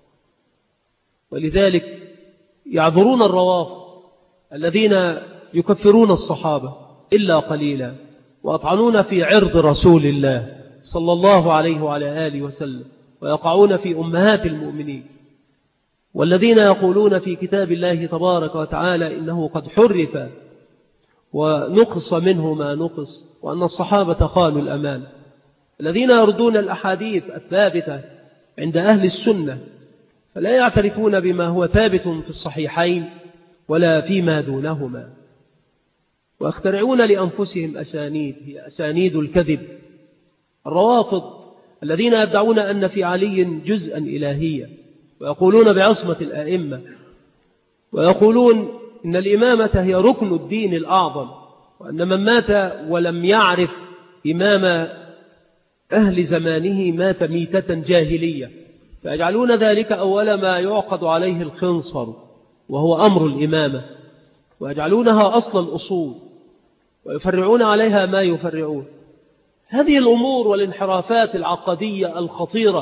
ولذلك يعذرون الروافض الذين يكفرون الصحابة إلا قليلا ويطعنون في عرض رسول الله صلى الله عليه وعلى آله وسلم ويقعون في أمهات المؤمنين، والذين يقولون في كتاب الله تبارك وتعالى إنه قد حرف ونقص منه ما نقص، وأن الصحابة خانوا الأمان، الذين يردون الأحاديث الثابتة عند أهل السنة فلا يعترفون بما هو ثابت في الصحيحين ولا فيما دونهما، ويخترعون لأنفسهم أسانيد هي أسانيد الكذب. الروافض الذين يدعون أن في علي جزءا إلهية، ويقولون بعصمة الآئمة، ويقولون إن الإمامة هي ركن الدين الأعظم، وأن من مات ولم يعرف إمام أهل زمانه مات ميتة جاهلية، فيجعلون ذلك أول ما يعقد عليه الخنصر وهو أمر الإمامة، ويجعلونها أصل الأصول ويفرعون عليها ما يفرعون. هذه الأمور والانحرافات العقدية الخطيرة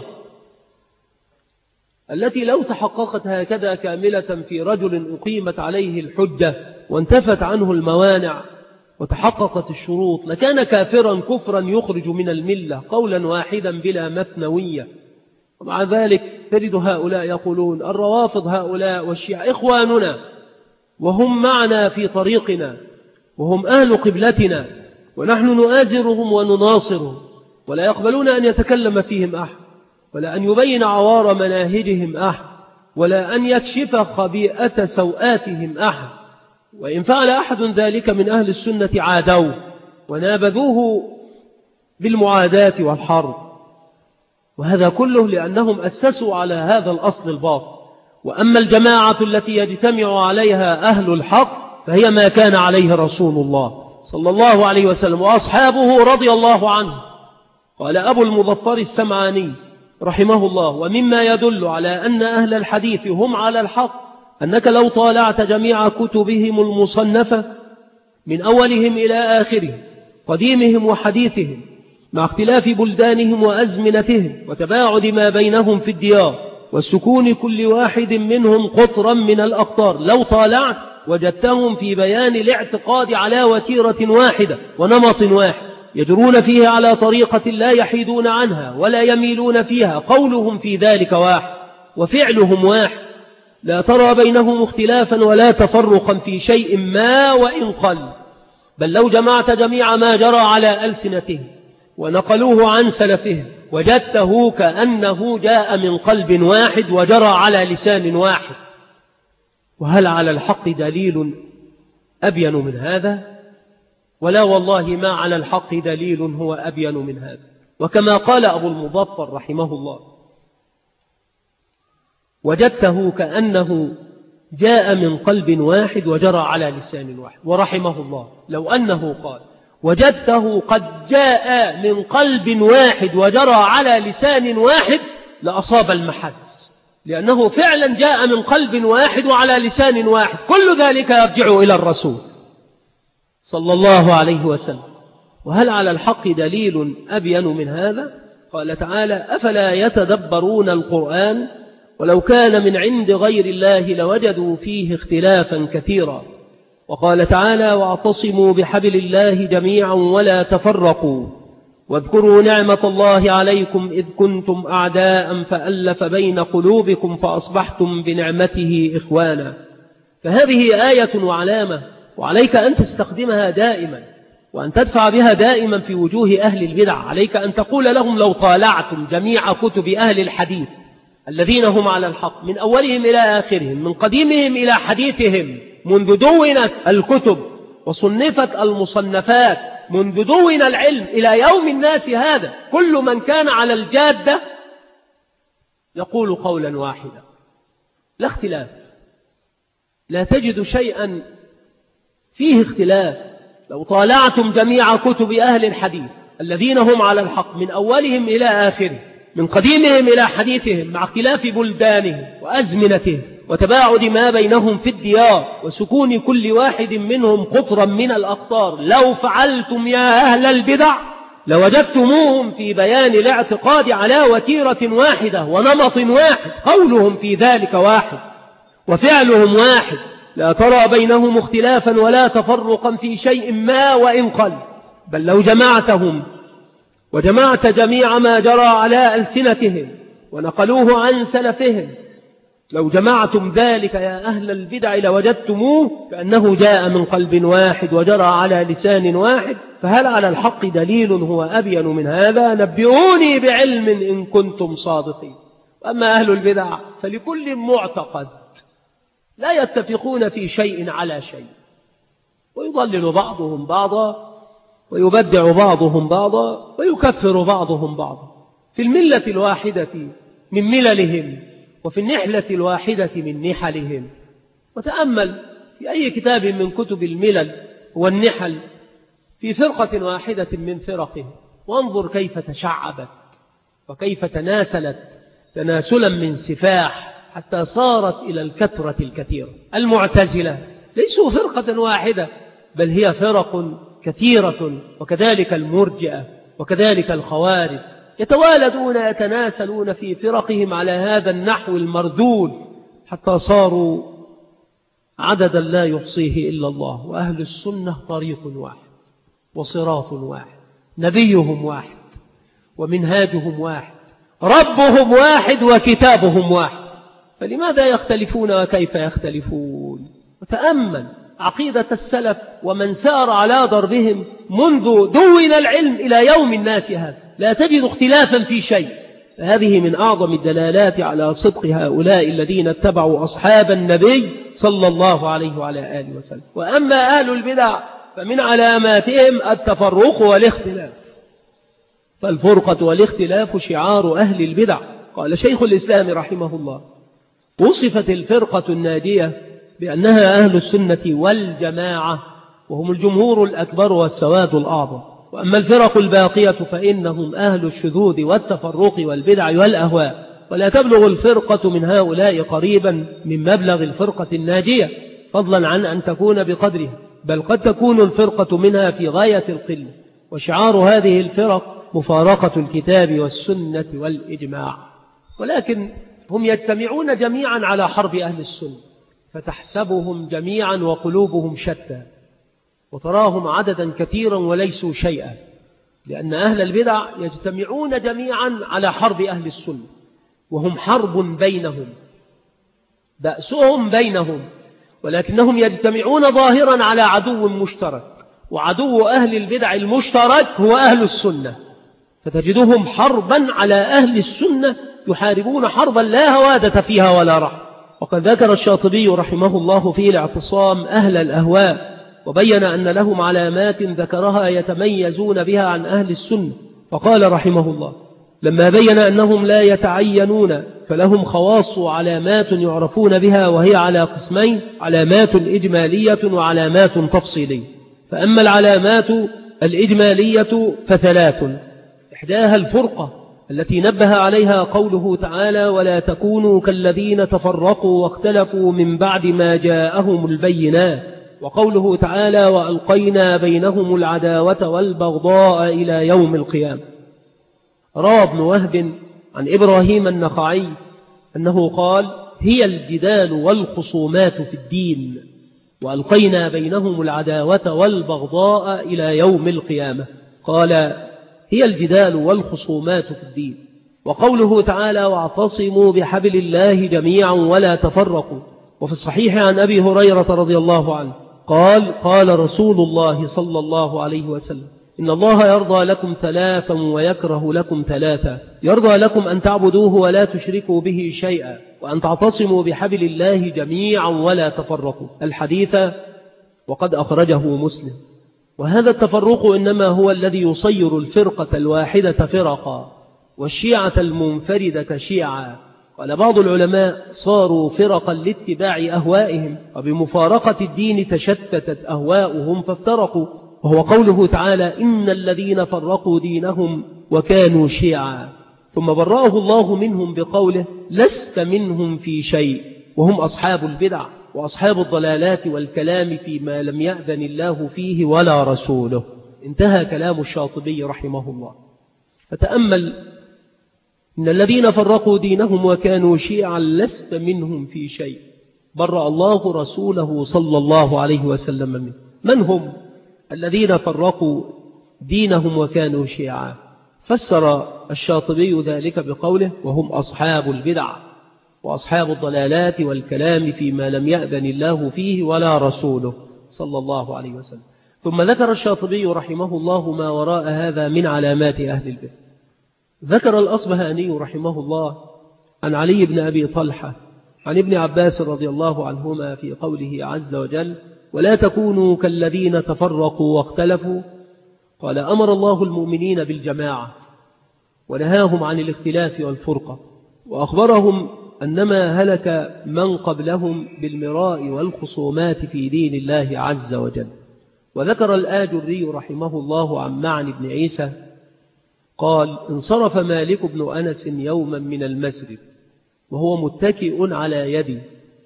التي لو تحققت هكذا كاملة في رجل أقيمت عليه الحجة وانتفت عنه الموانع وتحققت الشروط لكان كافرا كفرا يخرج من الملة قولا واحدا بلا مثنوية. ومع ذلك تجد هؤلاء يقولون الروافض هؤلاء والشيعة إخواننا وهم معنا في طريقنا وهم أهل قبلتنا ونحن نؤازرهم ونناصرهم، ولا يقبلون أن يتكلم فيهم أحد ولا أن يبين عوار مناهجهم أحد ولا أن يكشف خبيئة سوآتهم أحد، وإن فعل أحد ذلك من أهل السنة عادوه ونابذوه بالمعاداة والحرب. وهذا كله لأنهم أسسوا على هذا الأصل الباطل. وأما الجماعة التي يجتمع عليها أهل الحق فهي ما كان عليه رسول الله صلى الله عليه وسلم وأصحابه رضي الله عنه. قال أبو المظفر السمعاني رحمه الله: ومما يدل على أن أهل الحديث هم على الحق أنك لو طالعت جميع كتبهم المصنفة من أولهم إلى آخرهم، قديمهم وحديثهم، مع اختلاف بلدانهم وأزمنتهم وتباعد ما بينهم في الديار والسكون كل واحد منهم قطرا من الأقطار، لو طالعت وجدتهم في بيان الاعتقاد على وتيرة واحدة ونمط واحد، يجرون فيه على طريقة لا يحيدون عنها ولا يميلون فيها، قولهم في ذلك واحد وفعلهم واحد، لا ترى بينهم اختلافا ولا تفرقا في شيء ما وإن قل، بل لو جمعت جميع ما جرى على ألسنتهم ونقلوه عن سلفهم وجدته كأنه جاء من قلب واحد وجرى على لسان واحد. وهل على الحق دليل أبين من هذا؟ ولا والله ما على الحق دليل هو أبين من هذا. وكما قال أبو المظفر رحمه الله: وجدته كأنه جاء من قلب واحد وجرى على لسان واحد. ورحمه الله لو أنه قال وجدته قد جاء من قلب واحد وجرى على لسان واحد لأصاب المحس، لأنه فعلا جاء من قلب واحد وعلى لسان واحد، كل ذلك يرجع إلى الرسول صلى الله عليه وسلم. وهل على الحق دليل أبين من هذا؟ قال تعالى: أفلا يتدبرون القرآن ولو كان من عند غير الله لوجدوا فيه اختلافا كثيرا. وقال تعالى: واعتصموا بحبل الله جميعا ولا تفرقوا واذكروا نعمة الله عليكم إذ كنتم أعداء فألف بين قلوبكم فأصبحتم بنعمته إخوانا. فهذه آية وعلامة، وعليك أن تستخدمها دائما وأن تدفع بها دائما في وجوه أهل البدع. عليك أن تقول لهم: لو طالعتم جميع كتب أهل الحديث الذين هم على الحق من أولهم إلى آخرهم، من قديمهم إلى حديثهم، منذ دونت الكتب وصنفت المصنفات، منذ دون العلم إلى يوم الناس هذا، كل من كان على الجادة يقول قولا واحدا لا اختلاف، لا تجد شيئا فيه اختلاف. لو طالعتم جميع كتب أهل الحديث الذين هم على الحق من أولهم إلى آخرهم، من قديمهم إلى حديثهم، مع اختلاف بلدانهم وأزمنتهم وتباعد ما بينهم في الديار وسكون كل واحد منهم قطرا من الأقطار، لو فعلتم يا أهل البدع لوجدتموهم في بيان الاعتقاد على وتيرة واحدة ونمط واحد، قولهم في ذلك واحد وفعلهم واحد، لا ترى بينهم اختلافا ولا تفرقا في شيء ما وإن قل، بل لو جمعتهم وجمعت جميع ما جرى على ألسنتهم ونقلوه عن سلفهم، لو جمعتم ذلك يا أهل البدع لوجدتموه كأنه جاء من قلب واحد وجرى على لسان واحد. فهل على الحق دليل هو أبين من هذا؟ نبئوني بعلم إن كنتم صادقين. وأما أهل البدع فلكل معتقد لا يتفقون في شيء على شيء، ويضلل بعضهم بعضا ويبدع بعضهم بعضا ويكفر بعضهم بعضا في الملة الواحدة من مللهم وفي النحلة الواحدة من نحلهم. وتأمل في أي كتاب من كتب الملل والنحل في فرقة واحدة من فرقهم، وانظر كيف تشعبت وكيف تناسلت تناسلا من سفاح حتى صارت إلى الكثرة الكثيرة. المعتزلة ليسوا فرقة واحدة، بل هي فرق كثيرة، وكذلك المرجئة وكذلك الخوارج، يتوالدون يتناسلون في فرقهم على هذا النحو المرذول حتى صاروا عددا لا يحصيه إلا الله. وأهل السنة طريق واحد وصراط واحد، نبيهم واحد ومنهاجهم واحد، ربهم واحد وكتابهم واحد، فلماذا يختلفون وكيف يختلفون؟ وتأمل عقيدة السلف ومن سار على ضربهم منذ دون العلم إلى يوم الناس هذا، لا تجد اختلافا في شيء. فهذه من أعظم الدلالات على صدق هؤلاء الذين اتبعوا أصحاب النبي صلى الله عليه وعلى آله وسلم. وأما أهل البدع فمن علاماتهم التفرق والاختلاف، فالفرقة والاختلاف شعار أهل البدع. قال شيخ الإسلام رحمه الله: وصفت الفرقة الناجية بأنها أهل السنة والجماعة وهم الجمهور الأكبر والسواد الأعظم. وأما الفرق الباقية فإنهم أهل الشذوذ والتفرق والبدع والأهواء، ولا تبلغ الفرقة من هؤلاء قريبا من مبلغ الفرقة الناجية، فضلا عن أن تكون بقدرها، بل قد تكون الفرقة منها في غاية القلة. وشعار هذه الفرق مفارقة الكتاب والسنة والإجماع. ولكن هم يجتمعون جميعا على حرب أهل السنة، فتحسبهم جميعا وقلوبهم شتى، وتراهم عددا كثيرا وليسوا شيئا، لأن أهل البدع يجتمعون جميعا على حرب أهل السنة، وهم حرب بينهم، بأسهم بينهم، ولكنهم يجتمعون ظاهرا على عدو مشترك، وعدو أهل البدع المشترك هو أهل السنة، فتجدهم حربا على أهل السنة يحاربون حربا لا هوادة فيها ولا رحم. وقد ذكر الشاطبي رحمه الله في الاعتصام أهل الأهواء، وبين أن لهم علامات ذكرها يتميزون بها عن أهل السنة، فقال رحمه الله: لما بين أنهم لا يتعينون فلهم خواص علامات يعرفون بها، وهي على قسمين: علامات إجمالية وعلامات تفصيلية. فأما العلامات الإجمالية فثلاث، إحداها الفرقة التي نبه عليها قوله تعالى: ولا تكونوا كالذين تفرقوا واختلفوا من بعد ما جاءهم البينات، وقوله تعالى: وألقينا بينهم العداوة والبغضاء إلى يوم القيامة. روى ابن وهب عن إبراهيم النخعي أنه قال: هي الجدال والخصومات في الدين، وألقينا بينهم العداوة والبغضاء إلى يوم القيامة. قال: هي الجدال والخصومات في الدين. وقوله تعالى: واعتصموا بحبل الله جميعا ولا تفرقوا. وفي الصحيح عن أبي هريرة رضي الله عنه قال: قال رسول الله صلى الله عليه وسلم: إن الله يرضى لكم ثلاثا ويكره لكم ثلاثا: يرضى لكم أن تعبدوه ولا تشركوا به شيئا، وأن تعتصموا بحبل الله جميعا ولا تفرقوا. الحديث وقد أخرجه مسلم. وهذا التفرق إنما هو الذي يصير الفرقة الواحدة فرقا، والشيعة المنفردة شيعا. قال بعض العلماء: صاروا فرقا لاتباع أهوائهم، وبمفارقة الدين تشتتت أهواؤهم فافترقوا. وهو قوله تعالى: إن الذين فرقوا دينهم وكانوا شيعا. ثم برأه الله منهم بقوله: لست منهم في شيء، وهم أصحاب البدع وأصحاب الضلالات والكلام فيما لم يأذن الله فيه ولا رسوله. انتهى كلام الشاطبي رحمه الله. فتأمل: إن الذين فرقوا دينهم وكانوا شيعا لست منهم في شيء، برأ الله رسوله صلى الله عليه وسلم منه. من هم الذين فرقوا دينهم وكانوا شيعا؟ فسر الشاطبي ذلك بقوله: وهم أصحاب البدع وأصحاب الضلالات والكلام فيما لم يأذن الله فيه ولا رسوله صلى الله عليه وسلم. ثم ذكر الشاطبي رحمه الله ما وراء هذا من علامات أهل البدع. ذكر الأصبهاني رحمه الله عن علي بن أبي طلحة عن ابن عباس رضي الله عنهما في قوله عز وجل: ولا تكونوا كالذين تفرقوا واختلفوا. قال: أمر الله المؤمنين بالجماعة ونهاهم عن الاختلاف والفرقة، وأخبرهم أنما هلك من قبلهم بالمراء والخصومات في دين الله عز وجل. وذكر الآجري رحمه الله عن معن بن عيسى قال: انصرف مالك بن أنس يوما من المسجد وهو متكئ على يدي،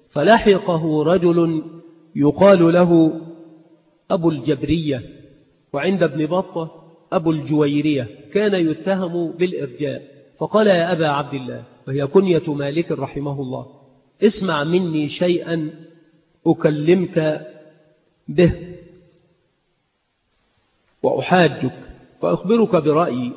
فلحقه رجل يقال له أبو الجبرية، وعند ابن بطة أبو الجويرية، كان يتهم بالإرجاء، فقال: يا أبا عبد الله، وهي كنية مالك رحمه الله، اسمع مني شيئا أكلمك به وأحاجك وأخبرك برأيي.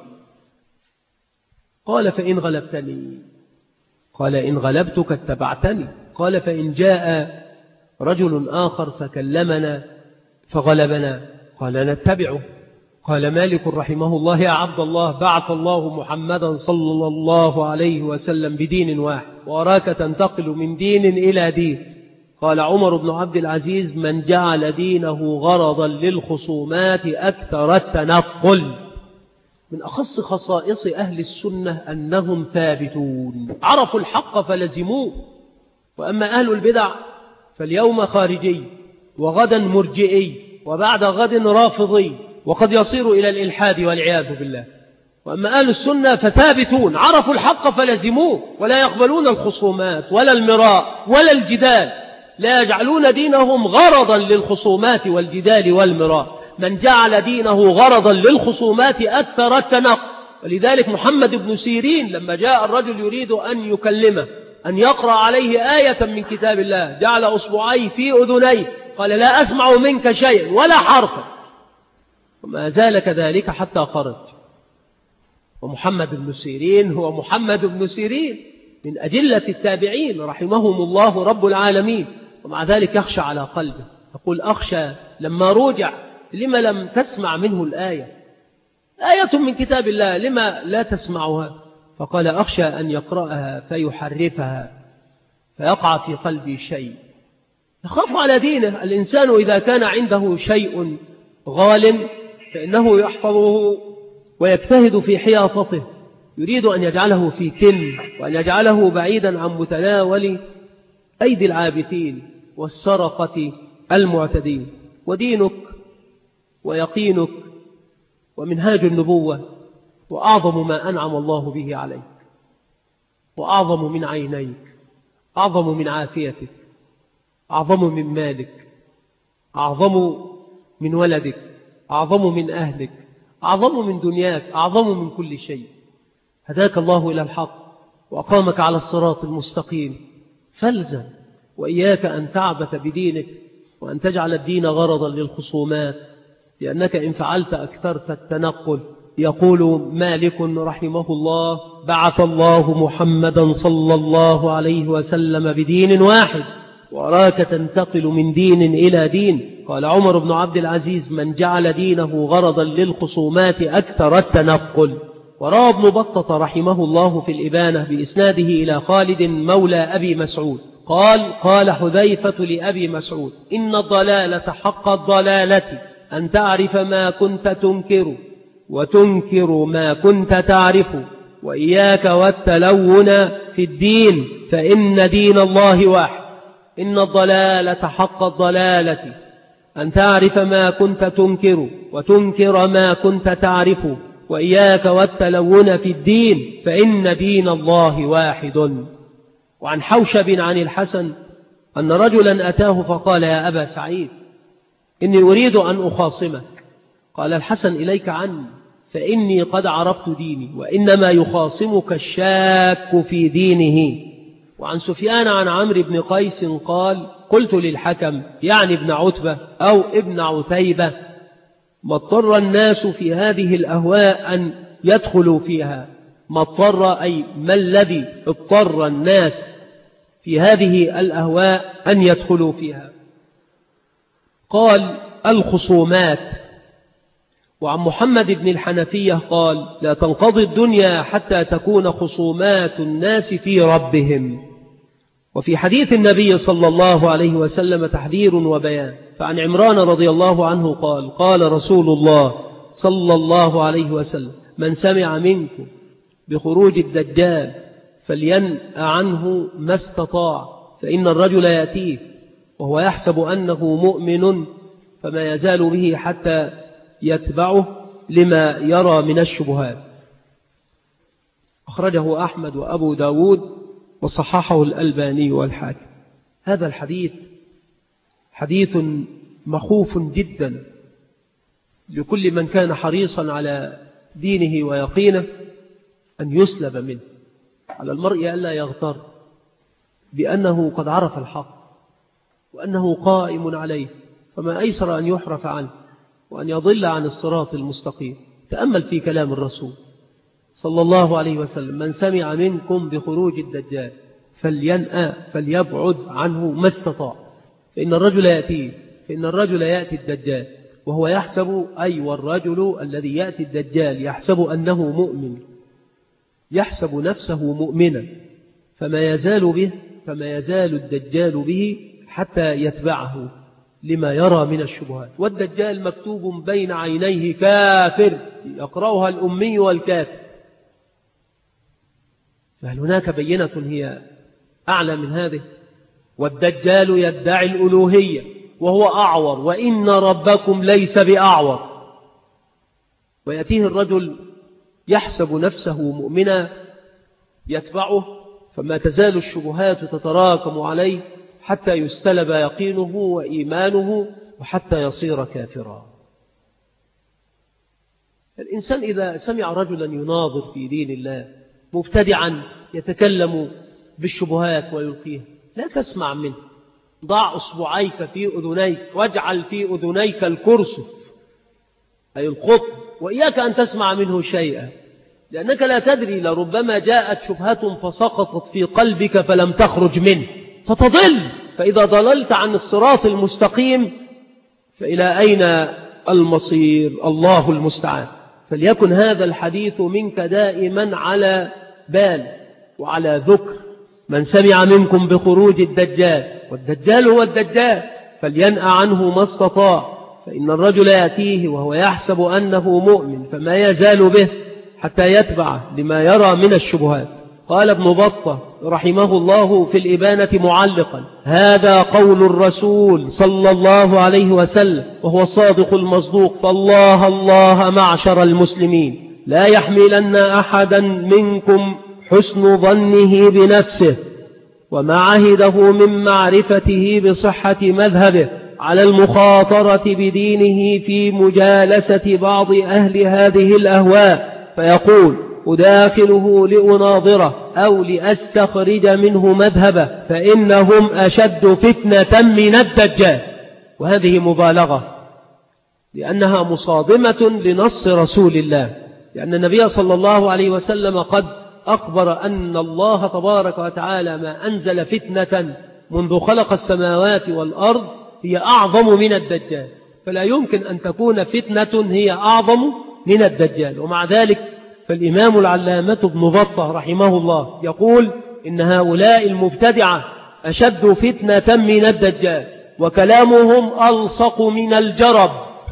قال: فإن غلبتني؟ قال: إن غلبتك اتبعتني. قال: فإن جاء رجل آخر فكلمنا فغلبنا؟ قال: نتبعه. قال مالك رحمه الله: يا عبد الله، بعث الله محمدا صلى الله عليه وسلم بدين واحد، وأراك تنتقل من دين إلى دين. قال عمر بن عبد العزيز: من جعل دينه غرضا للخصومات أكثر التنقل. من أخص خصائص أهل السنة أنهم ثابتون، عرفوا الحق فلزموه. وأما أهل البدع فاليوم خارجي وغدا مرجئي وبعد غد رافضي، وقد يصير إلى الإلحاد والعياذ بالله. وأما أهل السنة فثابتون، عرفوا الحق فلزموه، ولا يقبلون الخصومات ولا المراء ولا الجدال، لا يجعلون دينهم غرضا للخصومات والجدال والمراء. من جعل دينه غرضا للخصومات أكثر التنقل. ولذلك محمد بن سيرين لما جاء الرجل يريد أن يكلمه، أن يقرأ عليه آية من كتاب الله، جعل أصبعيه في أذنيه، قال لا أسمع منك شيئا ولا حرفا، وما زال كذلك حتى خرج. ومحمد بن سيرين هو محمد بن سيرين من أجلة التابعين رحمهم الله رب العالمين، ومع ذلك يخشى على قلبه، يقول أخشى لما رجع لما لم تسمع منه الآية، آية من كتاب الله لما لا تسمعها؟ فقال أخشى أن يقرأها فيحرفها فيقع في قلبي شيء. يخاف على دينه. الإنسان إذا كان عنده شيء غال فإنه يحفظه ويجتهد في حياطته، يريد أن يجعله في كن، وأن يجعله بعيدا عن متناول أيدي العابثين والسرقة المعتدين. ودينك ويقينك ومنهاج النبوة وأعظم ما أنعم الله به عليك، وأعظم من عينيك، أعظم من عافيتك، أعظم من مالك، أعظم من ولدك، أعظم من أهلك، أعظم من دنياك، أعظم من كل شيء. هداك الله إلى الحق وأقامك على الصراط المستقيم، فالزم. وإياك أن تعبث بدينك وأن تجعل الدين غرضا للخصومات، لأنك إن فعلت أكثرت التنقل. يقول مالك رحمه الله: بعث الله محمدا صلى الله عليه وسلم بدين واحد، وراك تنتقل من دين إلى دين. قال عمر بن عبد العزيز: من جعل دينه غرضا للخصومات أكثر التنقل. وروى ابن بطة رحمه الله في الإبانة بإسناده إلى خالد مولى أبي مسعود قال: قال حذيفة لأبي مسعود: إن الضلالة حق الضلالة أن تعرف ما كنت تنكر وتنكر ما كنت تعرف، وإياك والتلون في الدين فإن دين الله واحد. إن الضلالة حق الضلالة أن تعرف ما كنت تنكر وتنكر ما كنت تعرف، وإياك والتلون في الدين فإن دين الله واحد. وعن حوشب عن الحسن أن رجلا أتاه فقال: يا أبا سعيد، إني أريد أن أخاصمك. قال الحسن: إليك عني، فإني قد عرفت ديني، وإنما يخاصمك الشاك في دينه. وعن سفيان عن عمرو بن قيس قال: قلت للحكم يعني ابن عتبة أو ابن عتيبة: ما اضطر الناس في هذه الأهواء أن يدخلوا فيها؟ ما اضطر أي ما الذي اضطر الناس في هذه الأهواء أن يدخلوا فيها؟ قال: الخصومات. وعن محمد بن الحنفية قال: لا تنقضي الدنيا حتى تكون خصومات الناس في ربهم. وفي حديث النبي صلى الله عليه وسلم تحذير وبيان. فعن عمران رضي الله عنه قال: قال رسول الله صلى الله عليه وسلم: من سمع منكم بخروج الدجال فلينأ عنه ما استطاع، فإن الرجل يأتيه وهو يحسب أنه مؤمن فما يزال به حتى يتبعه لما يرى من الشبهات. أخرجه أحمد وأبو داود وصححه الألباني والحاكم. هذا الحديث حديث مخوف جدا لكل من كان حريصا على دينه ويقينه أن يسلب منه. على المرء ألا يغتر بأنه قد عرف الحق وأنه قائم عليه، فما أيسر أن يحرف عنه وأن يضل عن الصراط المستقيم. تأمل في كلام الرسول صلى الله عليه وسلم: من سمع منكم بخروج الدجال فلينأ فليبعد عنه ما استطاع، فإن الرجل يأتي فإن الرجل يأتي الدجال وهو يحسب، أي والرجل الذي يأتي الدجال يحسب أنه مؤمن، يحسب نفسه مؤمنا، فما يزال به فما يزال الدجال به حتى يتبعه لما يرى من الشبهات. والدجال مكتوب بين عينيه كافر، يقرأها الأمي والكافر، فهل هناك بينة هي أعلى من هذه؟ والدجال يدعي الألوهية وهو أعور وإن ربكم ليس بأعور. ويأتيه الرجل يحسب نفسه مؤمنا يتبعه، فما تزال الشبهات تتراكم عليه حتى يستلب يقينه وإيمانه وحتى يصير كافرا. الإنسان إذا سمع رجلا يناظر في دين الله مبتدعا يتكلم بالشبهات ويلقيها، لا تسمع منه، ضع أصبعيك في أذنيك واجعل في أذنيك الكرسف أي القطب، وإياك أن تسمع منه شيئا، لأنك لا تدري، لربما جاءت شبهة فسقطت في قلبك فلم تخرج منه فتضل، فإذا ضللت عن الصراط المستقيم فإلى أين المصير؟ الله المستعان. فليكن هذا الحديث منك دائما على بال وعلى ذكر. من سمع منكم بخروج الدجال، والدجال هو الدجال، فلينأ عنه ما استطاع، فإن الرجل يأتيه وهو يحسب أنه مؤمن فما يزال به حتى يتبع لما يرى من الشبهات. قال ابن بطة رحمه الله في الإبانة معلقا: هذا قول الرسول صلى الله عليه وسلم وهو الصادق المصدوق، فالله الله معشر المسلمين لا يحملن أحدا منكم حسن ظنه بنفسه وما عهده من معرفته بصحة مذهبه على المخاطرة بدينه في مجالسة بعض أهل هذه الأهواء فيقول أداخله لأناظره أو لأستخرج منه مذهبه، فإنهم أشد فتنة من الدجال. وهذه مبالغة لأنها مصادمة لنص رسول الله، لأن النبي صلى الله عليه وسلم قد أخبر أن الله تبارك وتعالى ما أنزل فتنة منذ خلق السماوات والأرض هي أعظم من الدجال، فلا يمكن أن تكون فتنة هي أعظم من الدجال. ومع ذلك فالإمام العلامة ابن بطة رحمه الله يقول إن هؤلاء المبتدعة أشد فتنة من الدجال، وكلامهم ألصق من الجرب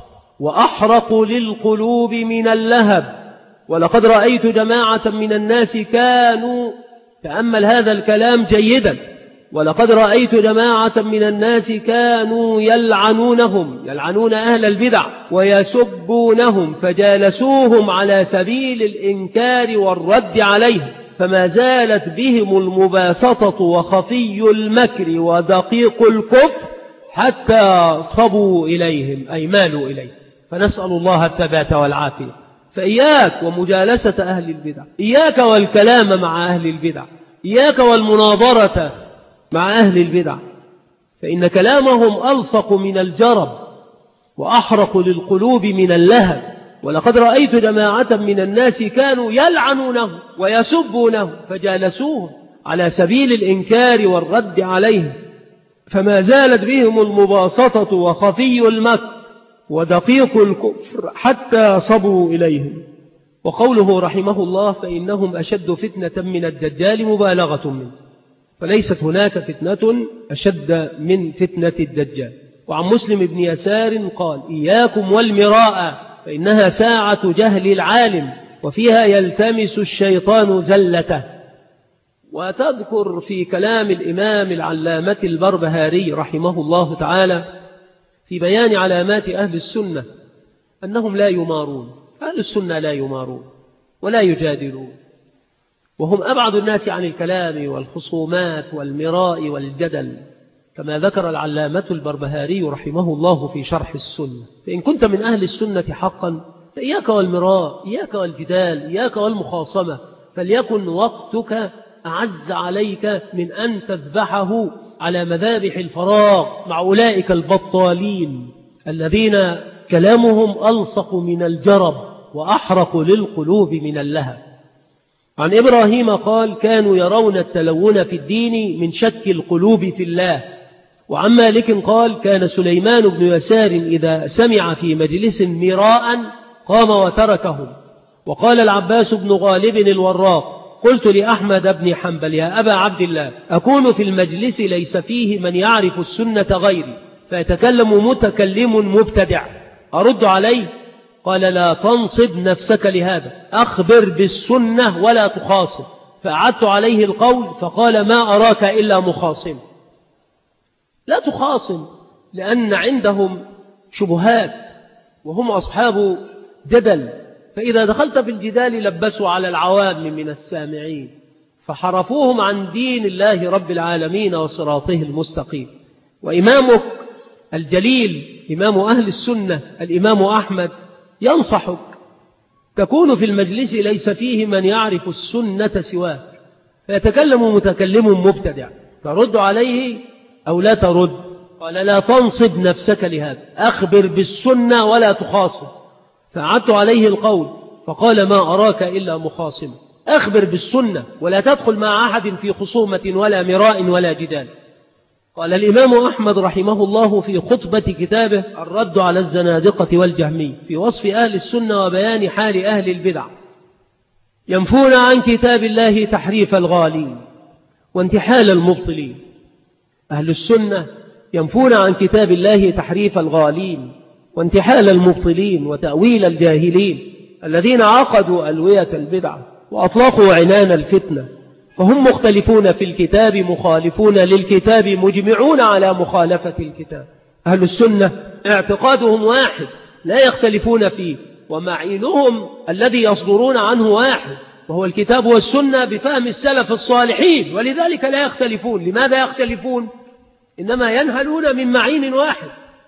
وأحرق للقلوب من اللهب. ولقد رأيت جماعة من الناس كانوا، تأمل هذا الكلام جيدا، ولقد رأيت جماعة من الناس كانوا يلعنونهم، يلعنون أهل البدع ويسبونهم، فجالسوهم على سبيل الإنكار والرد عليهم، فما زالت بهم المباسطة وخفي المكر ودقيق الكفر حتى صبوا إليهم أي مالوا إليه. فنسأل الله الثبات والعافية. فإياك ومجالسة أهل البدع، إياك والكلام مع أهل البدع، إياك والمناظرة مع أهل البدع، فإن كلامهم ألصق من الجرب وأحرق للقلوب من اللهب. ولقد رأيت جماعة من الناس كانوا يلعنونه ويسبونه، فجالسوهم على سبيل الإنكار والرد عليهم، فما زالت بهم المباسطة وخفي المكر ودقيق الكفر حتى صبوا إليهم. وقوله رحمه الله فإنهم أشد فتنة من الدجال مبالغة منه، فليست هناك فتنة أشد من فتنة الدجال. وعن مسلم بن يسار قال: إياكم والمراء فإنها ساعة جهل العالم وفيها يلتمس الشيطان زلته. وتذكر في كلام الإمام العلامة البربهاري رحمه الله تعالى في بيان علامات أهل السنة أنهم لا يمارون، أهل السنة لا يمارون ولا يجادلون، وهم أبعد الناس عن الكلام والخصومات والمراء والجدل، كما ذكر العلامة البربهاري رحمه الله في شرح السنة. فإن كنت من أهل السنة حقا فإياك والمراء، إياك والجدال، إياك والمخاصمة، فليكن وقتك أعز عليك من أن تذبحه على مذابح الفراغ مع أولئك البطالين الذين كلامهم ألصق من الجرب وأحرق للقلوب من اللهب. عن إبراهيم قال: كانوا يرون التلون في الدين من شك القلوب في الله. وعن مالك قال: كان سليمان بن يسار إذا سمع في مجلس مراء قام وتركه. وقال العباس بن غالب الوراق: قلت لأحمد بن حنبل: يا أبا عبد الله، أكون في المجلس ليس فيه من يعرف السنة غيري فيتكلم متكلم مبتدع، أرد عليه؟ قال: لا تنصب نفسك لهذا، أخبر بالسنة ولا تخاصم. فأعدت عليه القول فقال: ما أراك إلا مخاصم. لا تخاصم، لأن عندهم شبهات وهم أصحاب جدل، فإذا دخلت في الجدال لبسوا على العوام من السامعين فحرفوهم عن دين الله رب العالمين وصراطه المستقيم. وإمامك الجليل إمام أهل السنة الإمام أحمد ينصحك، تكون في المجلس ليس فيه من يعرف السنة سواك، فيتكلم متكلم مبتدع ترد عليه أو لا ترد؟ قال لا تنصب نفسك لهذا، أخبر بالسنة ولا تخاصم. فعدت عليه القول فقال ما أراك إلا مخاصم، أخبر بالسنة ولا تدخل مع أحد في خصومة ولا مراء ولا جدال. قال الإمام أحمد رحمه الله في خطبة كتابه الرد على الزنادقة والجهمي في وصف أهل السنة وبيان حال أهل البدع: ينفون عن كتاب الله تحريف الغالين وانتحال المبطلين. أهل السنة ينفون عن كتاب الله تحريف الغالين وانتحال المبطلين وتأويل الجاهلين الذين عقدوا ألوية البدع وأطلقوا عنان الفتنة، فهم مختلفون في الكتاب مخالفون للكتاب مجمعون على مخالفة الكتاب. أهل السنة اعتقادهم واحد لا يختلفون فيه، ومعينهم الذي يصدرون عنه واحد وهو الكتاب والسنة بفهم السلف الصالحين، ولذلك لا يختلفون. لماذا يختلفون؟ إنما ينهلون من معين واحد،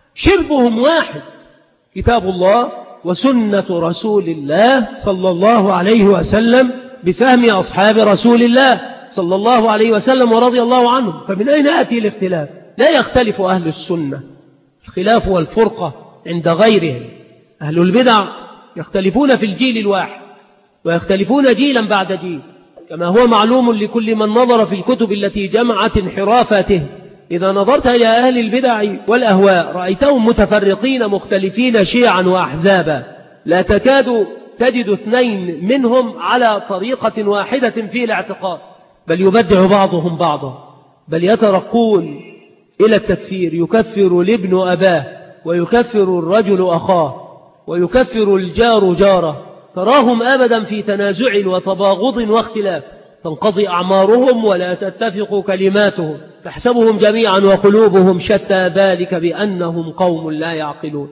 شربهم واحد، كتاب الله وسنة رسول الله صلى الله عليه وسلم بفهم أصحاب رسول الله صلى الله عليه وسلم ورضي الله عنهم. فمن أين يأتي الاختلاف؟ لا يختلف أهل السنة، الخلاف والفرقة عند غيرهم. أهل البدع يختلفون في الجيل الواحد ويختلفون جيلا بعد جيل، كما هو معلوم لكل من نظر في الكتب التي جمعت انحرافاته. إذا نظرت إلى أهل البدع والأهواء رأيتهم متفرقين مختلفين شيعا وأحزابا، لا تكاد تجد اثنين منهم على طريقة واحدة في الاعتقاد، بل يبدع بعضهم بعضا، بل يترقون إلى التكفير. يكفر الابن أباه ويكفر الرجل أخاه ويكفر الجار جاره. تراهم أبدا في تنازع وتباغض واختلاف، تنقضي أعمارهم ولا تتفق كلماتهم، تحسبهم جميعا وقلوبهم شتى، ذلك بأنهم قوم لا يعقلون.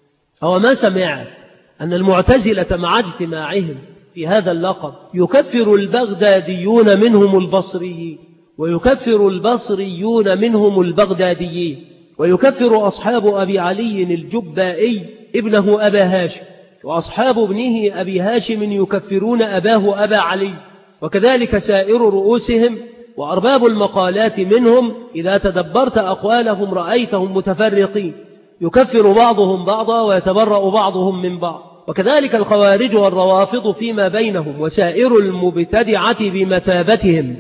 أو ما سمعت أن المعتزلة مع اجتماعهم في هذا اللقب يكفر البغداديون منهم البصريين، ويكفر البصريون منهم البغداديين، ويكفر أصحاب أبي علي الجبائي ابنه أبا هاشم، وأصحاب ابنه أبي هاشم يكفرون أباه أبا علي، وكذلك سائر رؤوسهم وأرباب المقالات منهم. إذا تدبرت أقوالهم رأيتهم متفرقين، يكفر بعضهم بعضا ويتبرأ بعضهم من بعض. وكذلك الخوارج والروافض فيما بينهم، وسائر المبتدعة بمثابتهم.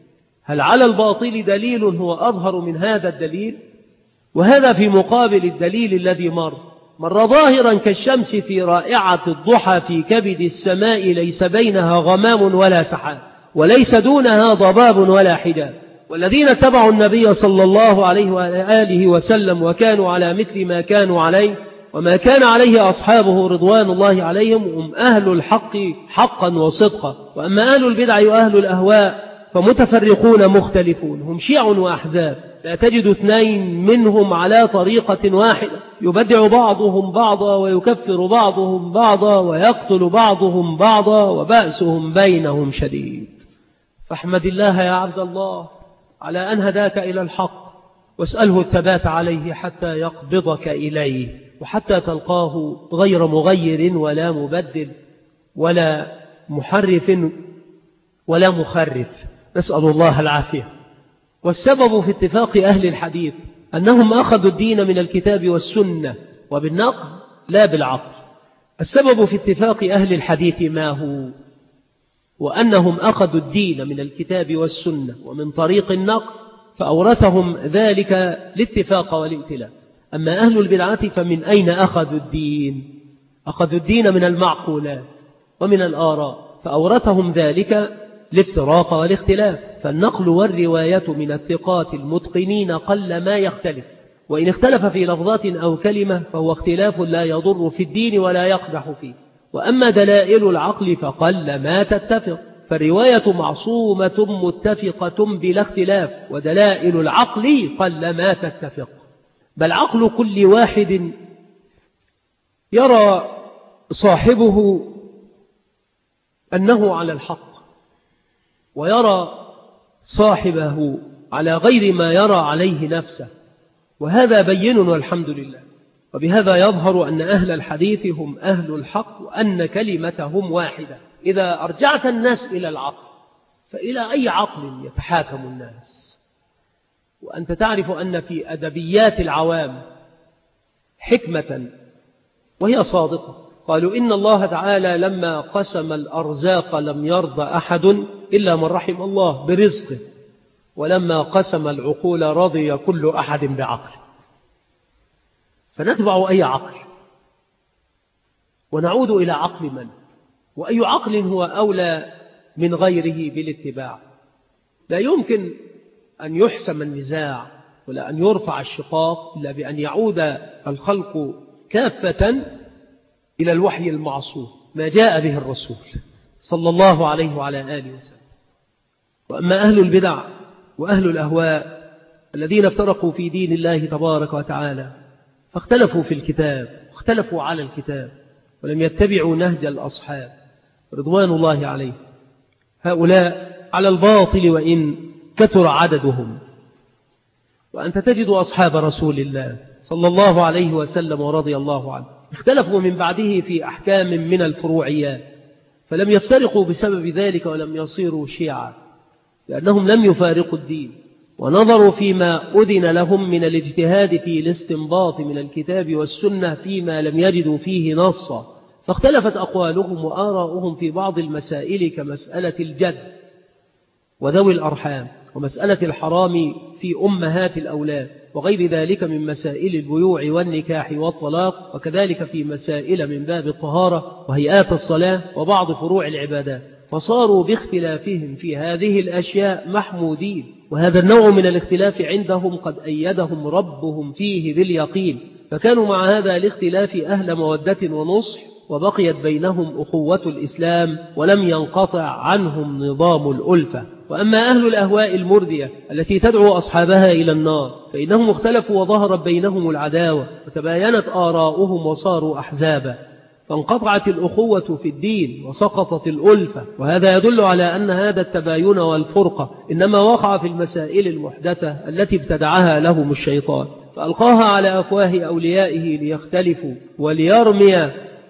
هل على الباطل دليل هو أظهر من هذا الدليل؟ وهذا في مقابل الدليل الذي مر مر ظاهرا كالشمس في رائعة الضحى في كبد السماء، ليس بينها غمام ولا سحاب، وليس دونها ضباب ولا حجاب. والذين اتبعوا النبي صلى الله عليه وآله وسلم وكانوا على مثل ما كانوا عليه وما كان عليه أصحابه رضوان الله عليهم هم أهل الحق حقا وصدقا. وأما أهل البدع وأهل الأهواء فمتفرقون مختلفون، هم شيع وأحزاب، لا تجد اثنين منهم على طريقة واحدة، يبدع بعضهم بعضا ويكفر بعضهم بعضا ويقتل بعضهم بعضا، وبأسهم بينهم شديد. فاحمد الله يا عبد الله على أن هداك إلى الحق، واسأله الثبات عليه حتى يقبضك إليه، وحتى تلقاه غير مغير ولا مبدل ولا محرف ولا مخرف، نسأل الله العافية. والسبب في اتفاق أهل الحديث أنهم أخذوا الدين من الكتاب والسنة وبالنقل لا بالعقل. السبب في اتفاق أهل الحديث ما هو؟ وأنهم أخذوا الدين من الكتاب والسنة ومن طريق النقل، فأورثهم ذلك الاتفاق والائتلاف. أما أهل البدعة فمن أين أخذوا الدين؟ أخذوا الدين من المعقولات ومن الآراء، فأورثهم ذلك الافتراق والاختلاف. فالنقل والرواية من الثقات المتقنين قل ما يختلف، وإن اختلف في لفظات أو كلمة فهو اختلاف لا يضر في الدين ولا يقدح فيه. وأما دلائل العقل فقل ما تتفق، فالرواية معصومة متفقة بلا اختلاف، ودلائل العقل قل ما تتفق. بل عقل كل واحد يرى صاحبه أنه على الحق، ويرى صاحبه على غير ما يرى عليه نفسه، وهذا بين والحمد لله. وبهذا يظهر أن أهل الحديث هم أهل الحق، وأن كلمتهم واحدة. إذا أرجعت الناس إلى العقل، فإلى أي عقل يتحاكم الناس؟ وأنت تعرف أن في أدبيات العوام حكمة وهي صادقة. قالوا إن الله تعالى لما قسم الأرزاق لم يرضى أحد إلا من رحم الله برزقه، ولما قسم العقول رضي كل أحد بعقل. فنتبع أي عقل ونعود إلى عقل من؟ وأي عقل هو أولى من غيره بالاتباع؟ لا يمكن أن يحسم النزاع ولا أن يرفع الشقاق إلا بأن يعود الخلق كافة إلى الوحي المعصوم، ما جاء به الرسول صلى الله عليه وعلى آله وسلم. وأما أهل البدع وأهل الأهواء الذين افترقوا في دين الله تبارك وتعالى، فاختلفوا في الكتاب واختلفوا على الكتاب، ولم يتبعوا نهج الأصحاب رضوان الله عليه، هؤلاء على الباطل وإن كثر عددهم. وأنت تجد أصحاب رسول الله صلى الله عليه وسلم ورضي الله عنه اختلفوا من بعده في أحكام من الفروعيات، فلم يفترقوا بسبب ذلك ولم يصيروا شيعا، لأنهم لم يفارقوا الدين، ونظروا فيما أذن لهم من الاجتهاد في الاستنباط من الكتاب والسنة فيما لم يجدوا فيه نصا، فاختلفت أقوالهم وآراؤهم في بعض المسائل كمسألة الجد وذوي الأرحام، ومسألة الحرام في أمهات الأولاد، وغير ذلك من مسائل البيوع والنكاح والطلاق، وكذلك في مسائل من باب الطهارة وهيئات الصلاة وبعض فروع العبادات. فصاروا باختلافهم في هذه الأشياء محمودين، وهذا النوع من الاختلاف عندهم قد أيدهم ربهم فيه باليقين، فكانوا مع هذا الاختلاف أهل مودة ونصح، وبقيت بينهم أخوة الإسلام ولم ينقطع عنهم نظام الألفة. وأما أهل الأهواء المردية التي تدعو أصحابها إلى النار، فإنهم اختلفوا وظهرت بينهم العداوة وتباينت آراؤهم وصاروا أحزابا، فانقطعت الأخوة في الدين وسقطت الألفة. وهذا يدل على أن هذا التباين والفرقة إنما وقع في المسائل المحدثة التي ابتدعها لهم الشيطان، فألقاها على أفواه أوليائه ليختلفوا وليرمي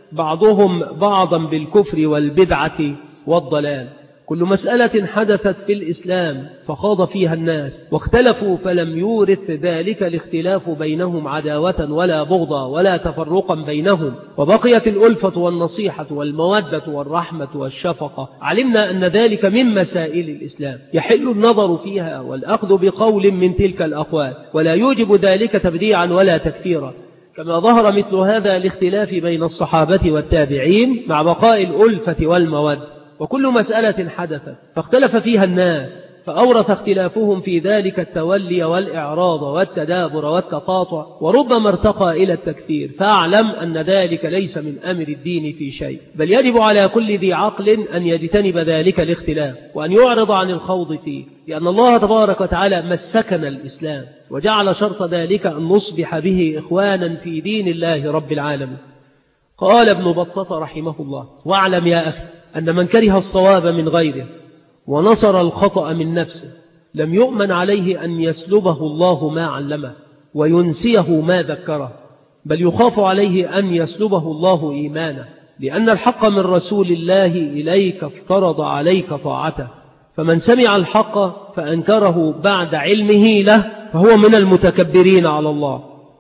بعضهم بعضا بالكفر والبدعة والضلال. كل مسألة حدثت في الإسلام فخاض فيها الناس واختلفوا، فلم يورث ذلك الاختلاف بينهم عداوة ولا بغضا ولا تفرقا بينهم، وبقيت الألفة والنصيحة والمودة والرحمة والشفقة. علمنا أن ذلك من مسائل الإسلام يحل النظر فيها والأخذ بقول من تلك الأقوال، ولا يوجب ذلك تبديعا ولا تكفيرا، كما ظهر مثل هذا الاختلاف بين الصحابة والتابعين مع بقاء الألفة والمودة. وكل مسألة حدثت فاختلف فيها الناس، فأورث اختلافهم في ذلك التولي والإعراض والتدابر والتقاطع، وربما ارتقى إلى التكفير. فاعلم أن ذلك ليس من أمر الدين في شيء، بل يجب على كل ذي عقل أن يجتنب ذلك الاختلاف وأن يعرض عن الخوض فيه، لأن الله تبارك وتعالى مسكنا الإسلام وجعل شرط ذلك أن نصبح به إخوانا في دين الله رب العالمين. قال ابن بطة رحمه الله: واعلم يا أخي أن من كره الصواب من غيره ونصر الخطأ من نفسه لم يؤمن عليه أن يسلبه الله ما علمه وينسيه ما ذكره، بل يخاف عليه أن يسلبه الله إيمانه، لأن الحق من رسول الله إليك افترض عليك طاعته، فمن سمع الحق فأنكره بعد علمه له فهو من المتكبرين على الله،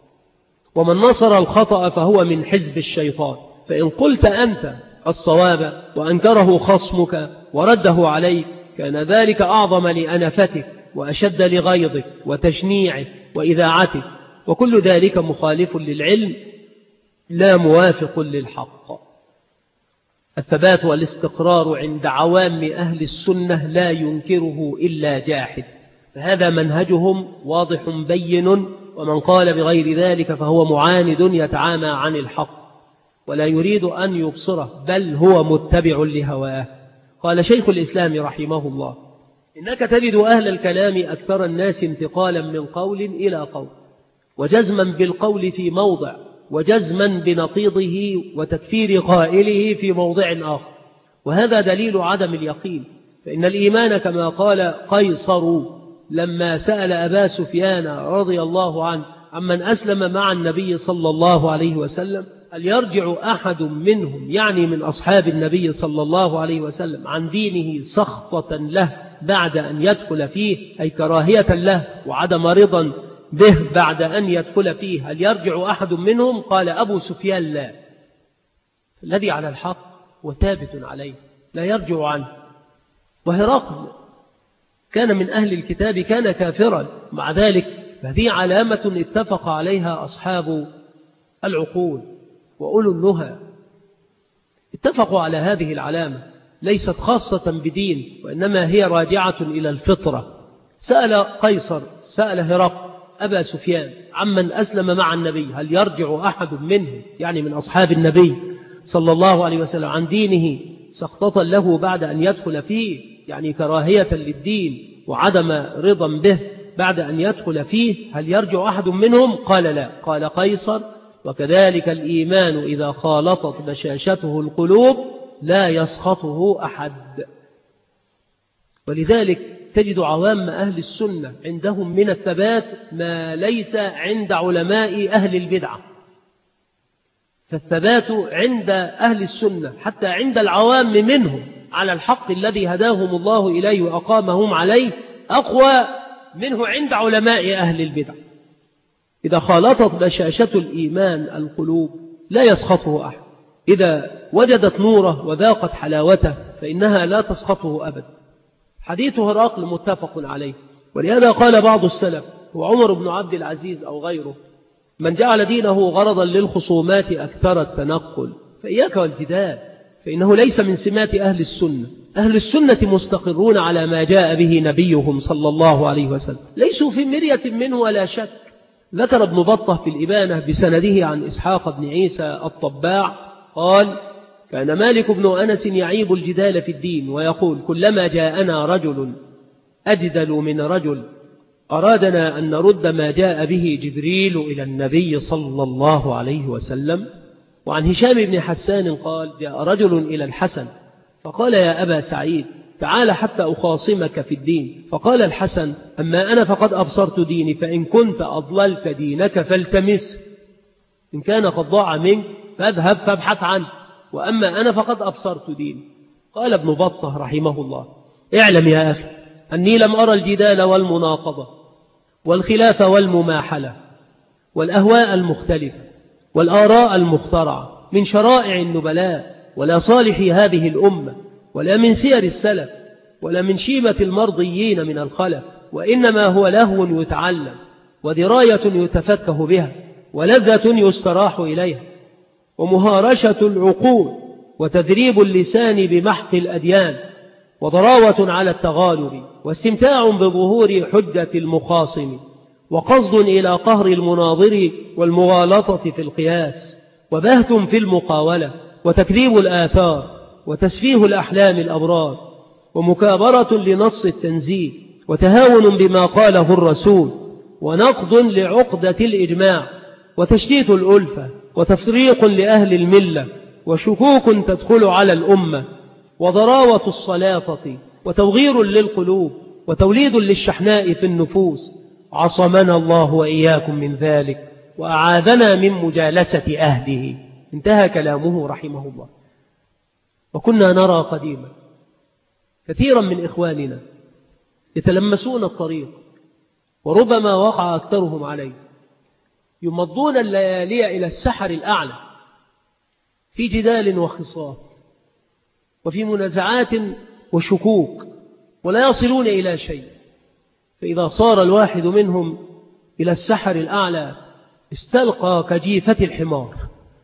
ومن نصر الخطأ فهو من حزب الشيطان. فإن قلت أنت الصواب وأنكره خصمك ورده عليك كان ذلك أعظم لأنفتك وأشد لغيظك وتشنيعك وإذاعتك، وكل ذلك مخالف للعلم لا موافق للحق. الثبات والاستقرار عند عوام أهل السنة لا ينكره إلا جاحد، فهذا منهجهم واضح بين، ومن قال بغير ذلك فهو معاند يتعامى عن الحق ولا يريد أن يبصره، بل هو متبع لهواه. قال شيخ الإسلام رحمه الله: إنك تجد أهل الكلام أكثر الناس انتقالا من قول إلى قول، وجزما بالقول في موضع وجزما بنقيضه وتكفير قائله في موضع آخر، وهذا دليل عدم اليقين. فإن الإيمان كما قال قيصر لما سأل أبا سفيان رضي الله عنه عمن أسلم مع النبي صلى الله عليه وسلم هل يرجع أحد منهم يعني من أصحاب النبي صلى الله عليه وسلم عن دينه سخطة له بعد أن يدخل فيه، أي كراهية له وعدم رضا به بعد أن يدخل فيه، هل يرجع أحد منهم؟ قال أبو سفيان لا، الذي على الحق وثابت عليه لا يرجع عنه. وهرقل كان من أهل الكتاب، كان كافرا، مع ذلك هذه علامة اتفق عليها أصحاب العقول وأولو النهى، اتفقوا على هذه العلامة، ليست خاصة بدين وإنما هي راجعة إلى الفطرة. سأل قيصر سأل هرقل أبا سفيان عمن أسلم مع النبي هل يرجع أحد منهم يعني من أصحاب النبي صلى الله عليه وسلم عن دينه سخطة له بعد أن يدخل فيه، يعني كراهية للدين وعدم رضا به بعد أن يدخل فيه، هل يرجع أحد منهم؟ قال لا. قال قيصر وكذلك الإيمان إذا خالطت بشاشته القلوب لا يسخطه أحد. ولذلك تجد عوام أهل السنة عندهم من الثبات ما ليس عند علماء أهل البدعة، فالثبات عند أهل السنة حتى عند العوام منهم على الحق الذي هداهم الله إليه وأقامهم عليه أقوى منه عند علماء أهل البدع. إذا خالطت بشاشة الإيمان القلوب لا يسخطه أحد، إذا وجدت نوره وذاقت حلاوته فإنها لا تسخطه أبدا. حديث هرقل متفق عليه، ولهذا قال بعض السلف هو عمر بن عبد العزيز أو غيره من جعل دينه غرضا للخصومات أكثر التنقل، فإياك والجدال، فإنه ليس من سمات أهل السنة. أهل السنة مستقرون على ما جاء به نبيهم صلى الله عليه وسلم، ليسوا في مرية منه ولا شك. ذكر ابن بطة في الإبانة بسنده عن إسحاق بن عيسى الطباع قال كان مالك بن أنس يعيب الجدال في الدين ويقول كلما جاءنا رجل أجدل من رجل أرادنا أن نرد ما جاء به جبريل إلى النبي صلى الله عليه وسلم. وعن هشام بن حسان قال جاء رجل إلى الحسن فقال يا أبا سعيد تعال حتى أخاصمك في الدين، فقال الحسن أما أنا فقد أبصرت ديني، فإن كنت أضللت دينك فالتمسه، إن كان قد ضاع منك فاذهب فابحث عنه، وأما أنا فقد أبصرت ديني. قال ابن بطة رحمه الله اعلم يا أخي أني لم أرى الجدال والمناقضة والخلاف والمماحلة والأهواء المختلفة والآراء المخترعة من شرائع النبلاء ولا صالح هذه الأمة ولا من سير السلف ولا من شيمة المرضيين من الخلف، وإنما هو لهو يتعلم ودراية يتفكه بها ولذة يستراح إليها ومهارشة العقول وتدريب اللسان بمحق الأديان وضراوة على التغالب واستمتاع بظهور حجة المخاصم وقصد إلى قهر المناظر والمغالطة في القياس وبهت في المقاولة وتكذيب الآثار وتسفيه الأحلام الأبرار ومكابرة لنص التنزيل وتهاون بما قاله الرسول ونقض لعقدة الإجماع وتشتيت الألفة وتفريق لأهل الملة وشكوك تدخل على الأمة وضراوة الصلاطة وتوغير للقلوب وتوليد للشحناء في النفوس. عصمنا الله وإياكم من ذلك وأعاذنا من مجالسة أهله. انتهى كلامه رحمه الله. وكنا نرى قديما كثيرا من إخواننا يتلمسون الطريق وربما وقع أكثرهم عليه، يمضون الليالي إلى السحر الأعلى في جدال وخصام وفي منازعات وشكوك ولا يصلون إلى شيء، فإذا صار الواحد منهم إلى السحر الأعلى استلقى كجيفة الحمار،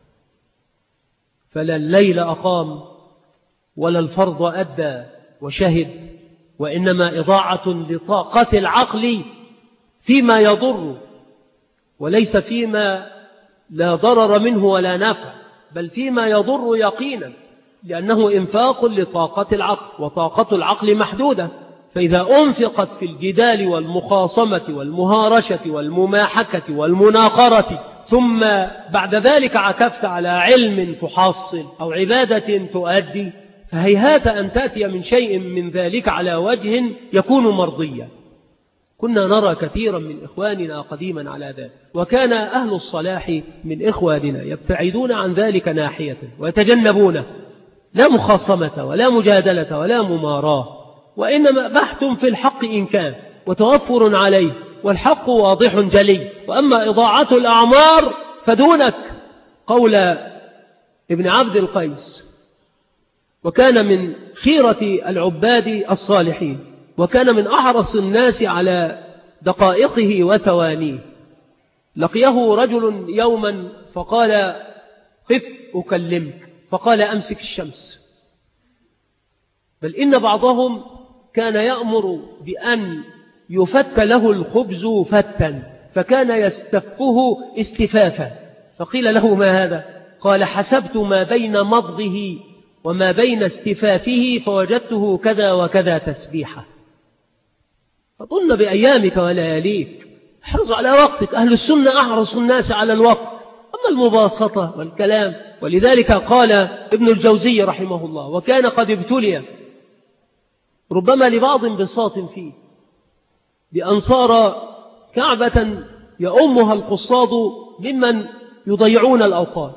فلا الليل أقام ولا الفرض أدى وشهد، وإنما إضاعة لطاقة العقل فيما يضر وليس فيما لا ضرر منه ولا نفع، بل فيما يضر يقينا، لأنه إنفاق لطاقة العقل وطاقة العقل محدودة، فإذا أنفقت في الجدال والمخاصمة والمهارشة والمماحكة والمناقرة ثم بعد ذلك عكفت على علم تحصل أو عبادة تؤدي، فهيهات أن تأتي من شيء من ذلك على وجه يكون مرضيا. كنا نرى كثيرا من إخواننا قديما على ذلك، وكان أهل الصلاح من إخواننا يبتعدون عن ذلك ناحية ويتجنبونه، لا مخاصمة ولا مجادلة ولا مماراة، وإنما بحث في الحق إن كان وتوفر عليه، والحق واضح جلي. وأما إضاعة الأعمار فدونك. قول ابن عبد القيس، وكان من خيرة العباد الصالحين، وكان من أحرص الناس على دقائقه وثوانيه. لقيه رجل يوما فقال: قف أكلمك. فقال: أمسك الشمس. بل إن بعضهم كان يأمر بأن يفت له الخبز فتا، فكان يستفه استفافا. فقيل له: ما هذا؟ قال: حسبت ما بين مضغه وما بين استفافه فوجدته كذا وكذا تسبيحة. فظن بأيامك ولياليك، احرص على وقتك. أهل السنة أحرص الناس على الوقت، أما المباسطة والكلام. ولذلك قال ابن الجوزي رحمه الله: وكان قد ابتلي ربما لبعض انبساط فيه بأن صار كعبة يؤمها القصاد ممن يضيعون الأوقات،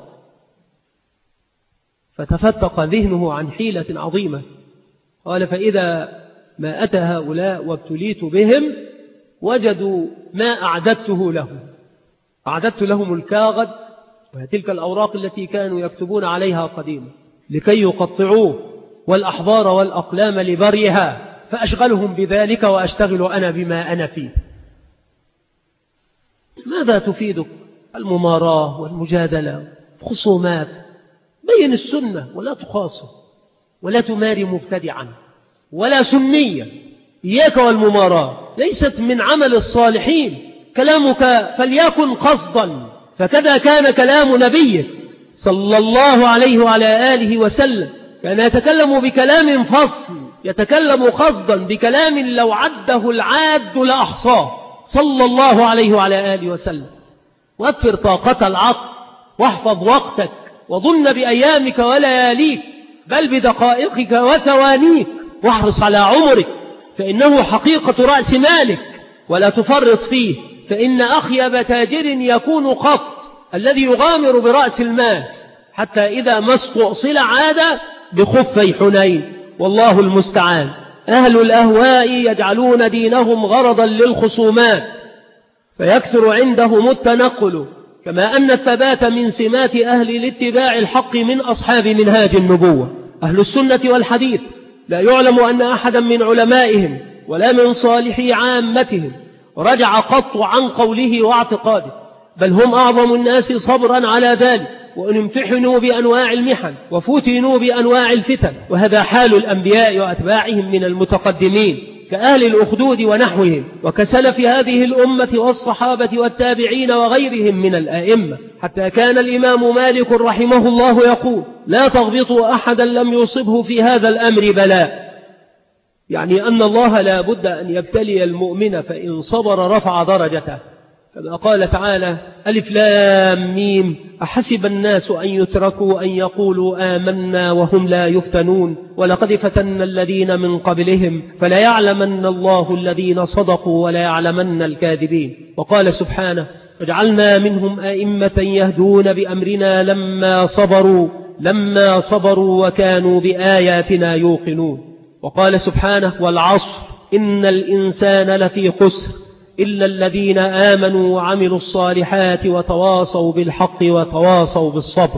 فتفتق ذهنه عن حيلة عظيمة. قال: فإذا ما أتى هؤلاء وابتليت بهم وجدوا ما أعددته لهم. أعددت لهم الكاغد وتلك الأوراق التي كانوا يكتبون عليها قديما لكي يقطعوه، والأحبار والأقلام لبريها، فأشغلهم بذلك وأشتغل أنا بما أنا فيه. ماذا تفيدك المماراة والمجادلة خصومات؟ بين السنة ولا تخاصم، ولا تماري مبتدعا ولا سنيا. إياك والمماراة، ليست من عمل الصالحين. كلامك فليكن قصدا، فكذا كان كلام نبيه صلى الله عليه وعلى آله وسلم. كان يتكلم بكلام فصل، يتكلم قصدا بكلام لو عده العاد لأحصاه صلى الله عليه وعلى آله وسلم. وفر طاقة العقل، واحفظ وقتك، وظن بأيامك ولياليك، بل بدقائقك وثوانيك، واحرص على عمرك، فإنه حقيقة رأس مالك، ولا تفرط فيه. فإن أخيب تاجر يكون قط الذي يغامر برأس المال، حتى إذا ما استؤصل عاد بخفي حنين، والله المستعان. أهل الأهواء يجعلون دينهم غرضا للخصومات، فيكثر عندهم التنقل، كما أن الثبات من سمات أهل الاتباع الحق من أصحاب منهاج النبوة. أهل السنة والحديث لا يعلم أن أحدا من علمائهم ولا من صالحي عامتهم رجع قط عن قوله واعتقاده، بل هم أعظم الناس صبرا على ذلك، وأن امتحنوا بأنواع المحن وفتنوا بأنواع الفتن. وهذا حال الأنبياء وأتباعهم من المتقدمين كأهل الأخدود ونحوهم، وكسلف هذه الأمة والصحابة والتابعين وغيرهم من الآئمة، حتى كان الإمام مالك رحمه الله يقول: لا تغبطوا أحدا لم يصبه في هذا الأمر بلاء، يعني أن الله لا بد أن يبتلي المؤمن، فإن صبر رفع درجته، كما قال تعالى: ألف لام ميم أحسب الناس أن يتركوا أن يقولوا آمنا وهم لا يفتنون ولقد فتنا الذين من قبلهم فليعلمن الله الذين صدقوا وليعلمن الكاذبين. وقال سبحانه: وجعلنا منهم أئمة يهدون بأمرنا لما صبروا لما صبروا وكانوا بآياتنا يوقنون. وقال سبحانه: والعصر إن الإنسان لفي خسر إلا الذين آمنوا وعملوا الصالحات وتواصوا بالحق وتواصوا بالصبر.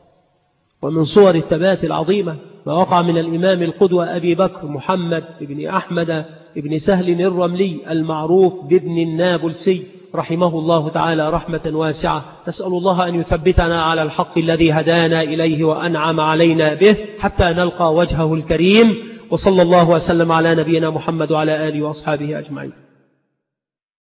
ومن صور الثبات العظيمة ما وقع من الإمام القدوة أبي بكر محمد بن أحمد بن سهل الرملي المعروف بابن النابلسي رحمه الله تعالى رحمة واسعة. نسأل الله أن يثبتنا على الحق الذي هدانا إليه وأنعم علينا به حتى نلقى وجهه الكريم. وصلى الله وسلم على نبينا محمد وعلى آله وأصحابه أجمعين.